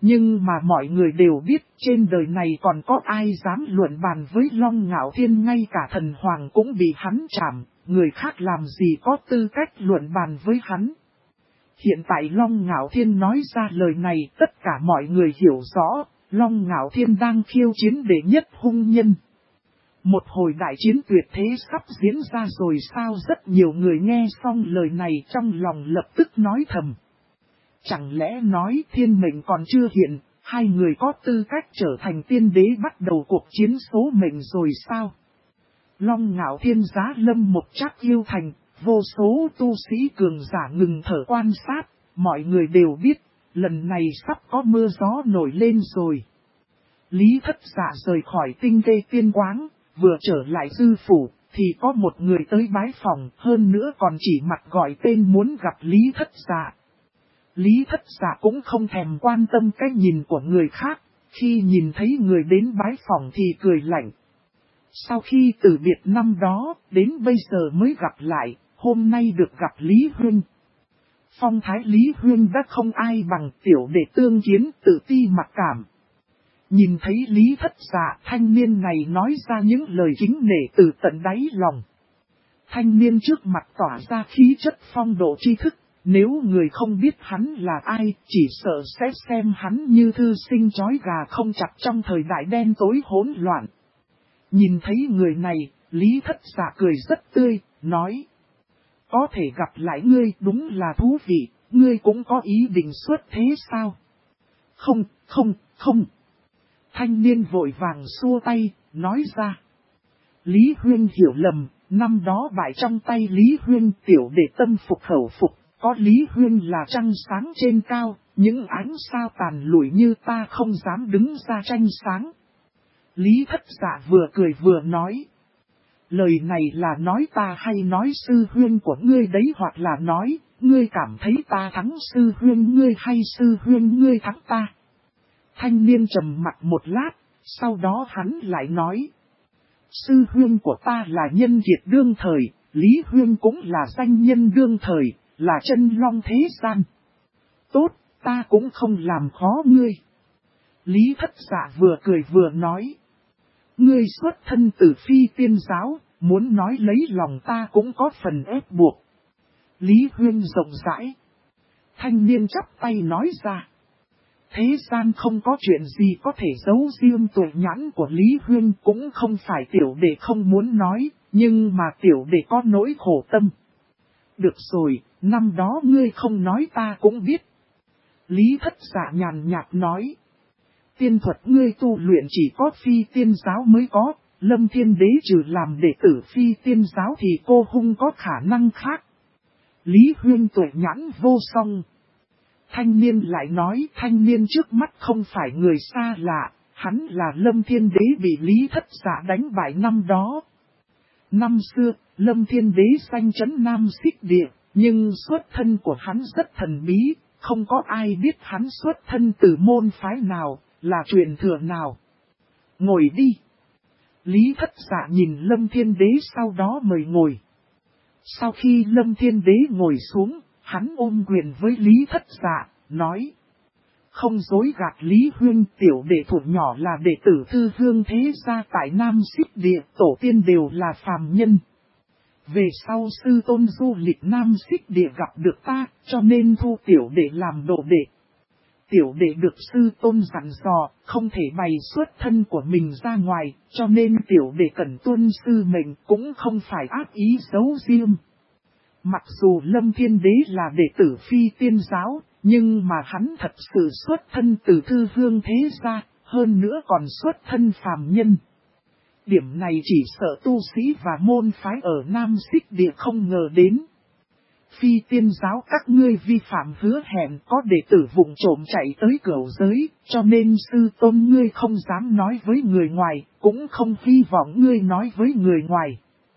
Nhưng mà mọi người đều biết trên đời này còn có ai dám luận bàn với Long Ngạo Thiên, ngay cả thần hoàng cũng bị hắn chạm, người khác làm gì có tư cách luận bàn với hắn. Hiện tại Long Ngạo Thiên nói ra lời này, tất cả mọi người hiểu rõ, Long Ngạo Thiên đang khiêu chiến đệ nhất hung nhân. Một hồi đại chiến tuyệt thế sắp diễn ra rồi sao? Rất nhiều người nghe xong lời này trong lòng lập tức nói thầm. Chẳng lẽ nói thiên mệnh còn chưa hiện, hai người có tư cách trở thành tiên đế bắt đầu cuộc chiến số mệnh rồi sao? Long Ngạo Thiên giá lâm một Trác Yêu Thành, vô số tu sĩ cường giả ngừng thở quan sát, mọi người đều biết, lần này sắp có mưa gió nổi lên rồi. Lý Thất Dạ rời khỏi Tinh Vê Tiên Quáng, vừa trở lại dư phủ, thì có một người tới bái phòng, hơn nữa còn chỉ mặt gọi tên muốn gặp Lý Thất Dạ. Lý Thất Dạ cũng không thèm quan tâm cái nhìn của người khác, khi nhìn thấy người đến bái phòng thì cười lạnh. Sau khi từ biệt năm đó, đến bây giờ mới gặp lại, hôm nay được gặp Lý Huynh. Phong thái Lý Huynh đã không ai bằng, tiểu đệ tương kiến, tự ti mặc cảm. Nhìn thấy Lý Thất Dạ, thanh niên này nói ra những lời kính nể từ tận đáy lòng. Thanh niên trước mặt tỏa ra khí chất phong độ tri thức, nếu người không biết hắn là ai, chỉ sợ sẽ xem hắn như thư sinh chói gà không chặt trong thời đại đen tối hỗn loạn. Nhìn thấy người này, Lý Thất Dạ cười rất tươi, nói. Có thể gặp lại ngươi đúng là thú vị, ngươi cũng có ý định xuất thế sao? Không. Thanh niên vội vàng xua tay, nói ra. Lý Huynh hiểu lầm, năm đó bại trong tay Lý Huynh, tiểu đệ tâm phục khẩu phục, có Lý Huynh là trăng sáng trên cao, những ánh sao tàn lụi như ta không dám đứng ra tranh sáng. Lý Thất Dạ vừa cười vừa nói. Lời này là nói ta hay nói sư huynh của ngươi đấy, hoặc là nói, ngươi cảm thấy ta thắng sư huynh ngươi hay sư huynh ngươi thắng ta? Thanh niên trầm mặt một lát, sau đó hắn lại nói. Sư huynh của ta là nhân kiệt đương thời, Lý huynh cũng là danh nhân đương thời, là chân long thế gian. Tốt, ta cũng không làm khó ngươi. Lý Thất Dạ vừa cười vừa nói. Ngươi xuất thân từ Phi Tiên giáo, muốn nói lấy lòng ta cũng có phần ép buộc. Lý Huynh rộng rãi. Thanh niên chắp tay nói ra. Thế gian không có chuyện gì có thể giấu riêng tuệ nhãn của Lý Huynh, cũng không phải tiểu đệ không muốn nói, nhưng mà tiểu đệ có nỗi khổ tâm. Được rồi, năm đó ngươi không nói ta cũng biết. Lý Thất Dạ nhàn nhạt nói. Tiên thuật ngươi tu luyện chỉ có Phi Tiên giáo mới có, Lâm Thiên Đế trừ làm đệ tử Phi Tiên giáo thì cô hung có khả năng khác. Lý Huynh tuệ nhãn vô song. Thanh niên lại nói, thanh niên trước mắt không phải người xa lạ, hắn là Lâm Thiên Đế bị Lý Thất Dạ đánh bại năm đó. Năm xưa, Lâm Thiên Đế sanh chấn Nam Xích Địa, nhưng xuất thân của hắn rất thần bí, không có ai biết hắn xuất thân từ môn phái nào, là truyền thừa nào. Ngồi đi. Lý Thất Dạ nhìn Lâm Thiên Đế sau đó mời ngồi. Sau khi Lâm Thiên Đế ngồi xuống, hắn ôm quyền với Lý Thất Dạ, nói. Không dối gạt Lý Huynh, tiểu đệ thủ nhỏ là đệ tử Thư Hương thế gia tại Nam Xích Địa, tổ tiên đều là phàm nhân. Về sau sư tôn du lịch Nam Xích Địa gặp được ta, cho nên thu tiểu đệ làm đồ đệ. Tiểu đệ được sư tôn dặn dò, không thể bày xuất thân của mình ra ngoài, cho nên tiểu đệ cần tuân sư mệnh, cũng không phải ác ý xấu riêng. Mặc dù Lâm Thiên Đế là đệ tử Phi Tiên giáo, nhưng mà hắn thật sự xuất thân từ Thư Hương thế gia, hơn nữa còn xuất thân phàm nhân. Điểm này chỉ sợ tu sĩ và môn phái ở Nam Xích Địa không ngờ đến. Phi Tiên giáo các ngươi vi phạm hứa hẹn, có đệ tử vụng trộm chạy tới cửu giới, cho nên sư tôn ngươi không dám nói với người ngoài, cũng không hy vọng ngươi nói với người ngoài.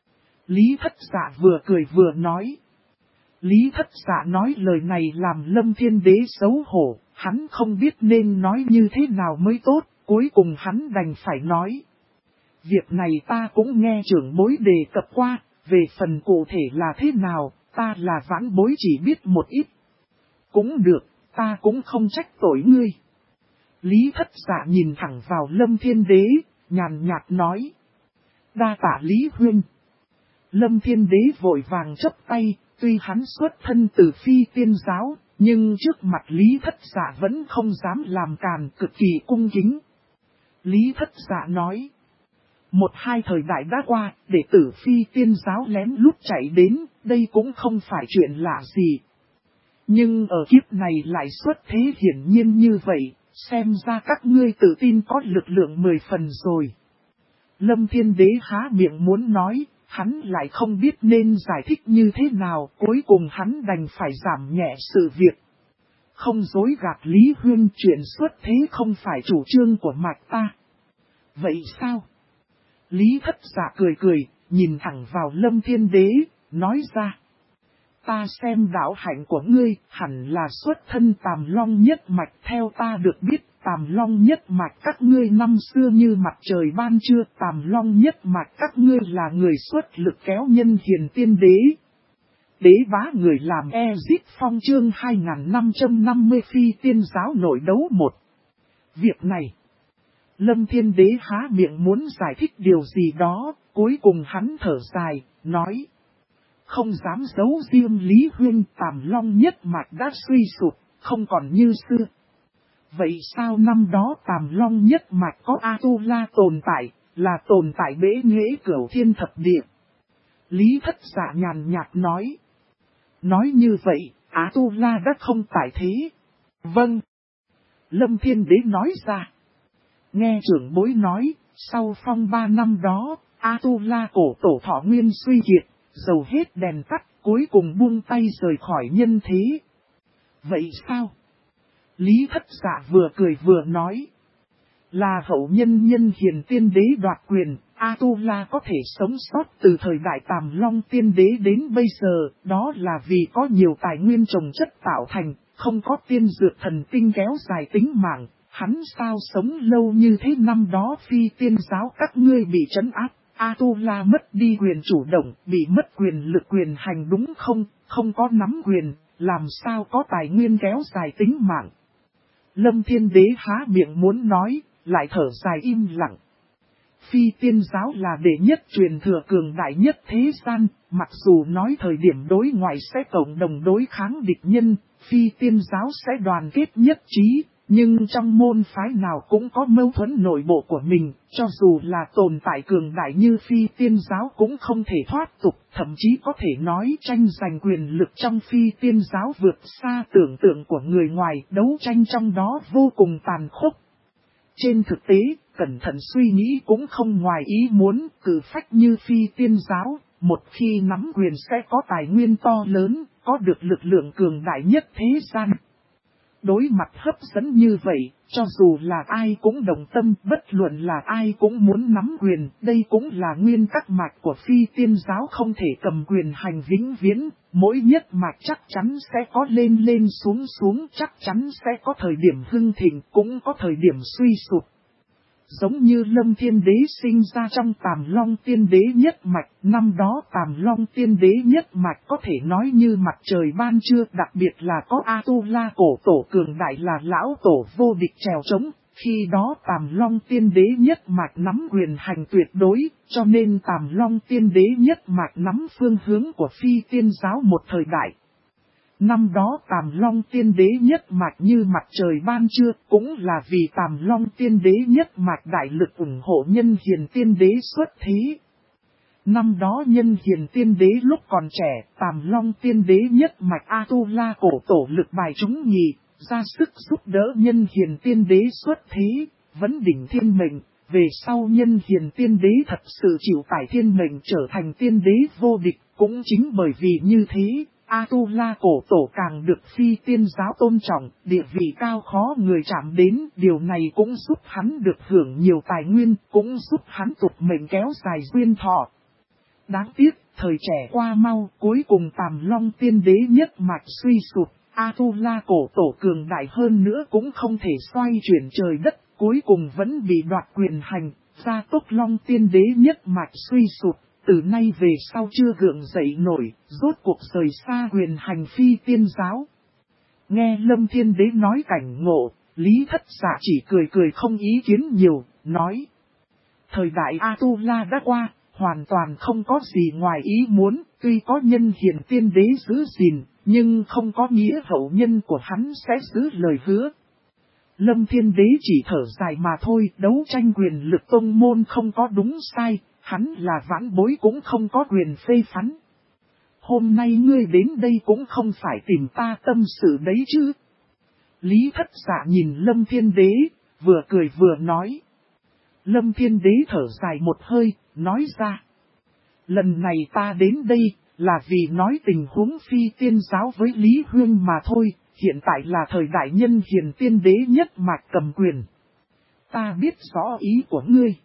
Lý Thất Dạ vừa cười vừa nói. Lý Thất Dạ nói lời này làm Lâm Thiên Đế xấu hổ, hắn không biết nên nói như thế nào mới tốt, cuối cùng hắn đành phải nói. Việc này ta cũng nghe trưởng bối đề cập qua, về phần cụ thể là thế nào, ta là vãn bối chỉ biết một ít. Cũng được, ta cũng không trách tội ngươi. Lý Thất Dạ nhìn thẳng vào Lâm Thiên Đế, nhàn nhạt nói. Đa tạ Lý huynh. Lâm Thiên Đế vội vàng chấp tay, tuy hắn xuất thân từ Phi Tiên giáo, nhưng trước mặt Lý Thất Dạ vẫn không dám làm càn, cực kỳ cung kính. Lý Thất Dạ nói. 1-2 thời đại đã qua, đệ tử Phi Tiên giáo lén lút chạy đến, đây cũng không phải chuyện lạ gì. Nhưng ở kiếp này lại xuất thế hiển nhiên như vậy, xem ra các ngươi tự tin có lực lượng 10 phần rồi. Lâm Thiên Đế há miệng muốn nói, hắn lại không biết nên giải thích như thế nào, cuối cùng hắn đành phải giảm nhẹ sự việc. Không dối gạt Lý huynh, chuyện xuất thế không phải chủ trương của mạch ta. Vậy sao? Lý Thất Dạ cười cười, nhìn thẳng vào Lâm Thiên Đế, nói ra. Ta xem đạo hạnh của ngươi hẳn là xuất thân Tàm Long nhất mạch, theo ta được biết Tàm Long nhất mạch các ngươi năm xưa như mặt trời ban trưa, Tàm Long nhất mạch các ngươi là người xuất lực kéo nhân hiền tiên đế. Đế bá người làm Ezit Phong chương 2550 Phi Tiên giáo nội đấu 1. Việc này, Lâm Thiên Đế há miệng muốn giải thích điều gì đó, cuối cùng hắn thở dài, nói. Không dám giấu riêng Lý huynh, Tàm Long nhất mạch đã suy sụp, không còn như xưa. Vậy sao năm đó Tàm Long nhất mạch có A-tu-la tồn tại, là tồn tại bế nghệ cửu thiên thập địa? Lý Thất Dạ nhàn nhạt nói. Nói như vậy, A-tu-la đã không tại thế. Vâng. Lâm Thiên Đế nói ra. Nghe trưởng bối nói, sau phong 3 năm đó, A-tu-la cổ tổ thọ nguyên suy kiệt, dầu hết đèn tắt, cuối cùng buông tay rời khỏi nhân thế. Vậy sao? Lý Thất Dạ vừa cười vừa nói. Là hậu nhân nhân hiền tiên đế đoạt quyền, A-tu-la có thể sống sót từ thời đại Tàm Long tiên đế đến bây giờ, đó là vì có nhiều tài nguyên trồng chất tạo thành, không có tiên dược thần tinh kéo dài tính mạng, hắn sao sống lâu như thế. Năm đó Phi Tiên giáo các ngươi bị trấn áp, A-tu-la mất đi quyền chủ động, bị mất quyền lực quyền hành đúng không, không có nắm quyền, làm sao có tài nguyên kéo dài tính mạng. Lâm Thiên Đế há miệng muốn nói, lại thở dài im lặng. Phi Tiên giáo là đệ nhất truyền thừa cường đại nhất thế gian, mặc dù nói thời điểm đối ngoại sẽ cộng đồng đối kháng địch nhân, Phi Tiên giáo sẽ đoàn kết nhất trí, nhưng trong môn phái nào cũng có mâu thuẫn nội bộ của mình, cho dù là tồn tại cường đại như Phi Tiên giáo cũng không thể thoát tục, thậm chí có thể nói tranh giành quyền lực trong Phi Tiên giáo vượt xa tưởng tượng của người ngoài, đấu tranh trong đó vô cùng tàn khốc. Trên thực tế, cẩn thận suy nghĩ cũng không ngoài ý muốn, cử phách như Phi Tiên giáo, một khi nắm quyền sẽ có tài nguyên to lớn, có được lực lượng cường đại nhất thế gian. Đối mặt hấp dẫn như vậy, cho dù là ai cũng đồng tâm, bất luận là ai cũng muốn nắm quyền, đây cũng là nguyên tắc mạch của Phi Tiên giáo không thể cầm quyền hành vĩnh viễn, mỗi nhất mạch chắc chắn sẽ có lên lên xuống xuống, chắc chắn sẽ có thời điểm hưng thịnh, cũng có thời điểm suy sụp. Giống như Lâm Thiên Đế sinh ra trong Tàm Long tiên đế nhất mạch, năm đó Tàm Long tiên đế nhất mạch có thể nói như mặt trời ban trưa, đặc biệt là có A-tu-la cổ tổ cường đại là lão tổ vô địch trèo trống, khi đó Tàm Long tiên đế nhất mạch nắm quyền hành tuyệt đối, cho nên Tàm Long tiên đế nhất mạch nắm phương hướng của Phi Tiên giáo một thời đại. Năm đó Tàm Long tiên đế nhất mạch như mặt trời ban trưa, cũng là vì Tàm Long tiên đế nhất mạch đại lực ủng hộ nhân hiền tiên đế xuất thế. Năm đó nhân hiền tiên đế lúc còn trẻ, Tàm Long tiên đế nhất mạch A-tu-la cổ tổ lực bài chúng nhì, ra sức giúp đỡ nhân hiền tiên đế xuất thế, vấn đỉnh thiên mệnh. Về sau nhân hiền tiên đế thật sự chịu tải thiên mệnh trở thành tiên đế vô địch, cũng chính bởi vì như thế, A-tu-la cổ tổ càng được Phi Tiên giáo tôn trọng, địa vị cao khó người chạm đến, điều này cũng giúp hắn được hưởng nhiều tài nguyên, cũng giúp hắn tục mệnh kéo dài duyên thọ. Đáng tiếc, thời trẻ qua mau, cuối cùng Tàm Long tiên đế nhất mạch suy sụp, A-tu-la cổ tổ cường đại hơn nữa cũng không thể xoay chuyển trời đất, cuối cùng vẫn bị đoạt quyền hành, gia tốc Long tiên đế nhất mạch suy sụp. Từ nay về sau chưa gượng dậy nổi, rốt cuộc rời xa quyền hành Phi Tiên giáo. Nghe Lâm Thiên Đế nói cảnh ngộ, Lý Thất Dạ chỉ cười cười không ý kiến nhiều, nói. Thời đại A-tu-la đã qua, hoàn toàn không có gì ngoài ý muốn, tuy có nhân hiền tiên đế giữ gìn, nhưng không có nghĩa hậu nhân của hắn sẽ giữ lời hứa. Lâm Thiên Đế chỉ thở dài mà thôi, đấu tranh quyền lực tông môn không có đúng sai, hắn là vãn bối cũng không có quyền phê phán. Hôm nay ngươi đến đây cũng không phải tìm ta tâm sự đấy chứ. Lý Thất Dạ nhìn Lâm Thiên Đế, vừa cười vừa nói. Lâm Thiên Đế thở dài một hơi, nói ra. Lần này ta đến đây, là vì nói tình huống phi tiên giáo với Lý Huyên mà thôi, hiện tại là thời đại nhân hiền tiên đế nhất mạch cầm quyền. Ta biết rõ ý của ngươi.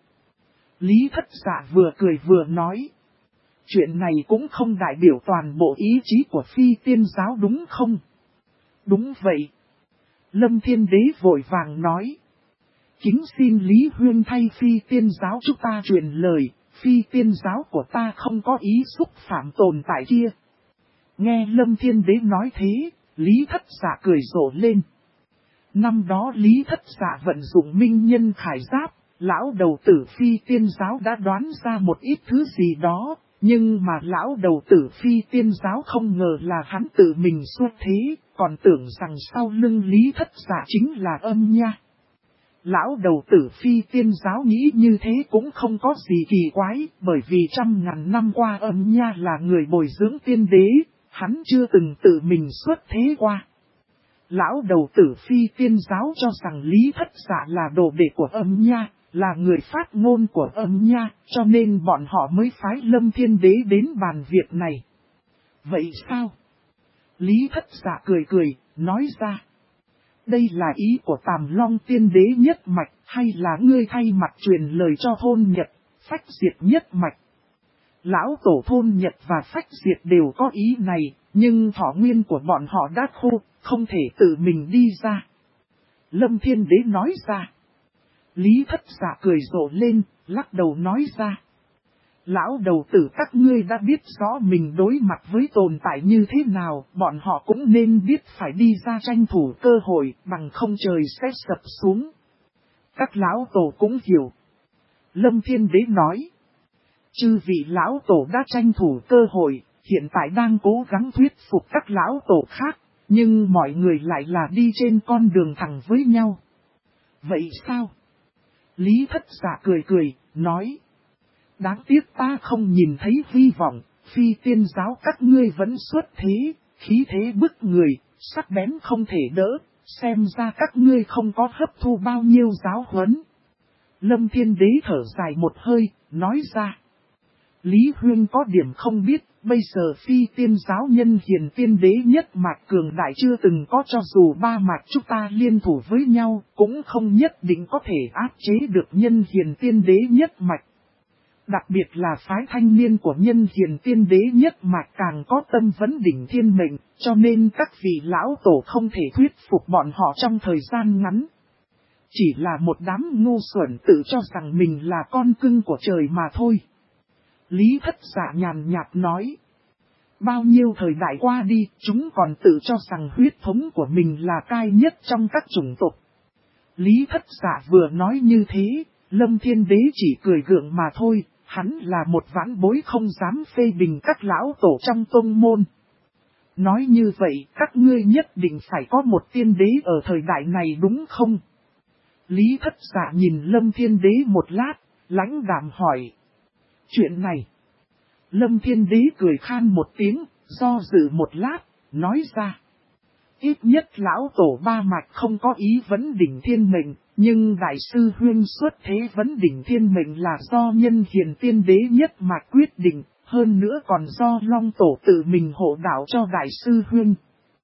Lý Thất Dạ vừa cười vừa nói. Chuyện này cũng không đại biểu toàn bộ ý chí của phi tiên giáo đúng không? Đúng vậy. Lâm Thiên Đế vội vàng nói. Kính xin Lý Huyên thay phi tiên giáo chúng ta truyền lời, phi tiên giáo của ta không có ý xúc phạm tồn tại kia. Nghe Lâm Thiên Đế nói thế, Lý Thất Dạ cười rộ lên. Năm đó Lý Thất Dạ vận dụng minh nhân khải giáp, lão đầu tử phi tiên giáo đã đoán ra một ít thứ gì đó, nhưng mà lão đầu tử phi tiên giáo không ngờ là hắn tự mình xuất thế, còn tưởng rằng sau lưng Lý Thất Dạ chính là âm nha. Lão đầu tử phi tiên giáo nghĩ như thế cũng không có gì kỳ quái, bởi vì 100.000 năm qua âm nha là người bồi dưỡng tiên đế, hắn chưa từng tự mình xuất thế qua. Lão đầu tử phi tiên giáo cho rằng Lý Thất Dạ là đồ đệ của âm nha, là người phát ngôn của âm nha, cho nên bọn họ mới phái Lâm Thiên Đế đến bàn việc này. Vậy sao? Lý Thất Dạ cười cười, nói ra. Đây là ý của Tàm Long tiên đế nhất mạch, hay là ngươi thay mặt truyền lời cho thôn Nhật, Phách Diệt nhất mạch? Lão tổ thôn Nhật và Phách Diệt đều có ý này, nhưng thọ nguyên của bọn họ đã khô, không thể tự mình đi ra. Lâm Thiên Đế nói ra. Lý Thất Dạ cười rộ lên, lắc đầu nói ra. Lão đầu tử các ngươi đã biết rõ mình đối mặt với tồn tại như thế nào, bọn họ cũng nên biết phải đi ra tranh thủ cơ hội, bằng không trời sẽ sập xuống. Các lão tổ cũng hiểu. Lâm Thiên Đế nói. Chư vị lão tổ đã tranh thủ cơ hội, hiện tại đang cố gắng thuyết phục các lão tổ khác, nhưng mọi người lại là đi trên con đường thẳng với nhau. Vậy sao? Lý Thất Dạ cười cười, nói. Đáng tiếc ta không nhìn thấy hy vọng, phi tiên giáo các ngươi vẫn xuất thế, khí thế bức người, sắc bén không thể đỡ, xem ra các ngươi không có hấp thu bao nhiêu giáo huấn. Lâm Thiên Đế thở dài một hơi, nói ra. Lý Huyên có điểm không biết, bây giờ phi tiên giáo nhân hiền tiên đế nhất mạch cường đại chưa từng có, cho dù ba mạch chúng ta liên thủ với nhau, cũng không nhất định có thể áp chế được nhân hiền tiên đế nhất mạch. Đặc biệt là phái thanh niên của nhân hiền tiên đế nhất mạch càng có tâm vấn đỉnh thiên mệnh, cho nên các vị lão tổ không thể thuyết phục bọn họ trong thời gian ngắn. Chỉ là một đám ngu xuẩn tự cho rằng mình là con cưng của trời mà thôi. Lý Thất Dạ nhàn nhạt nói. Bao nhiêu thời đại qua đi, chúng còn tự cho rằng huyết thống của mình là cai nhất trong các chủng tộc. Lý Thất Dạ vừa nói như thế, Lâm Thiên Đế chỉ cười gượng mà thôi, hắn là một vãn bối không dám phê bình các lão tổ trong tông môn. Nói như vậy, các ngươi nhất định phải có một tiên đế ở thời đại này đúng không? Lý Thất Dạ nhìn Lâm Thiên Đế một lát, lãnh đạm hỏi. Chuyện này. Lâm Thiên Đế cười khan một tiếng, do dự một lát, nói ra. Ít nhất lão tổ ba mạch không có ý vấn đỉnh thiên mệnh, nhưng đại sư huyên xuất thế vấn đỉnh thiên mệnh là do nhân hiền tiên đế nhất mạch quyết định, hơn nữa còn do Long tổ tự mình hộ đạo cho đại sư huyên.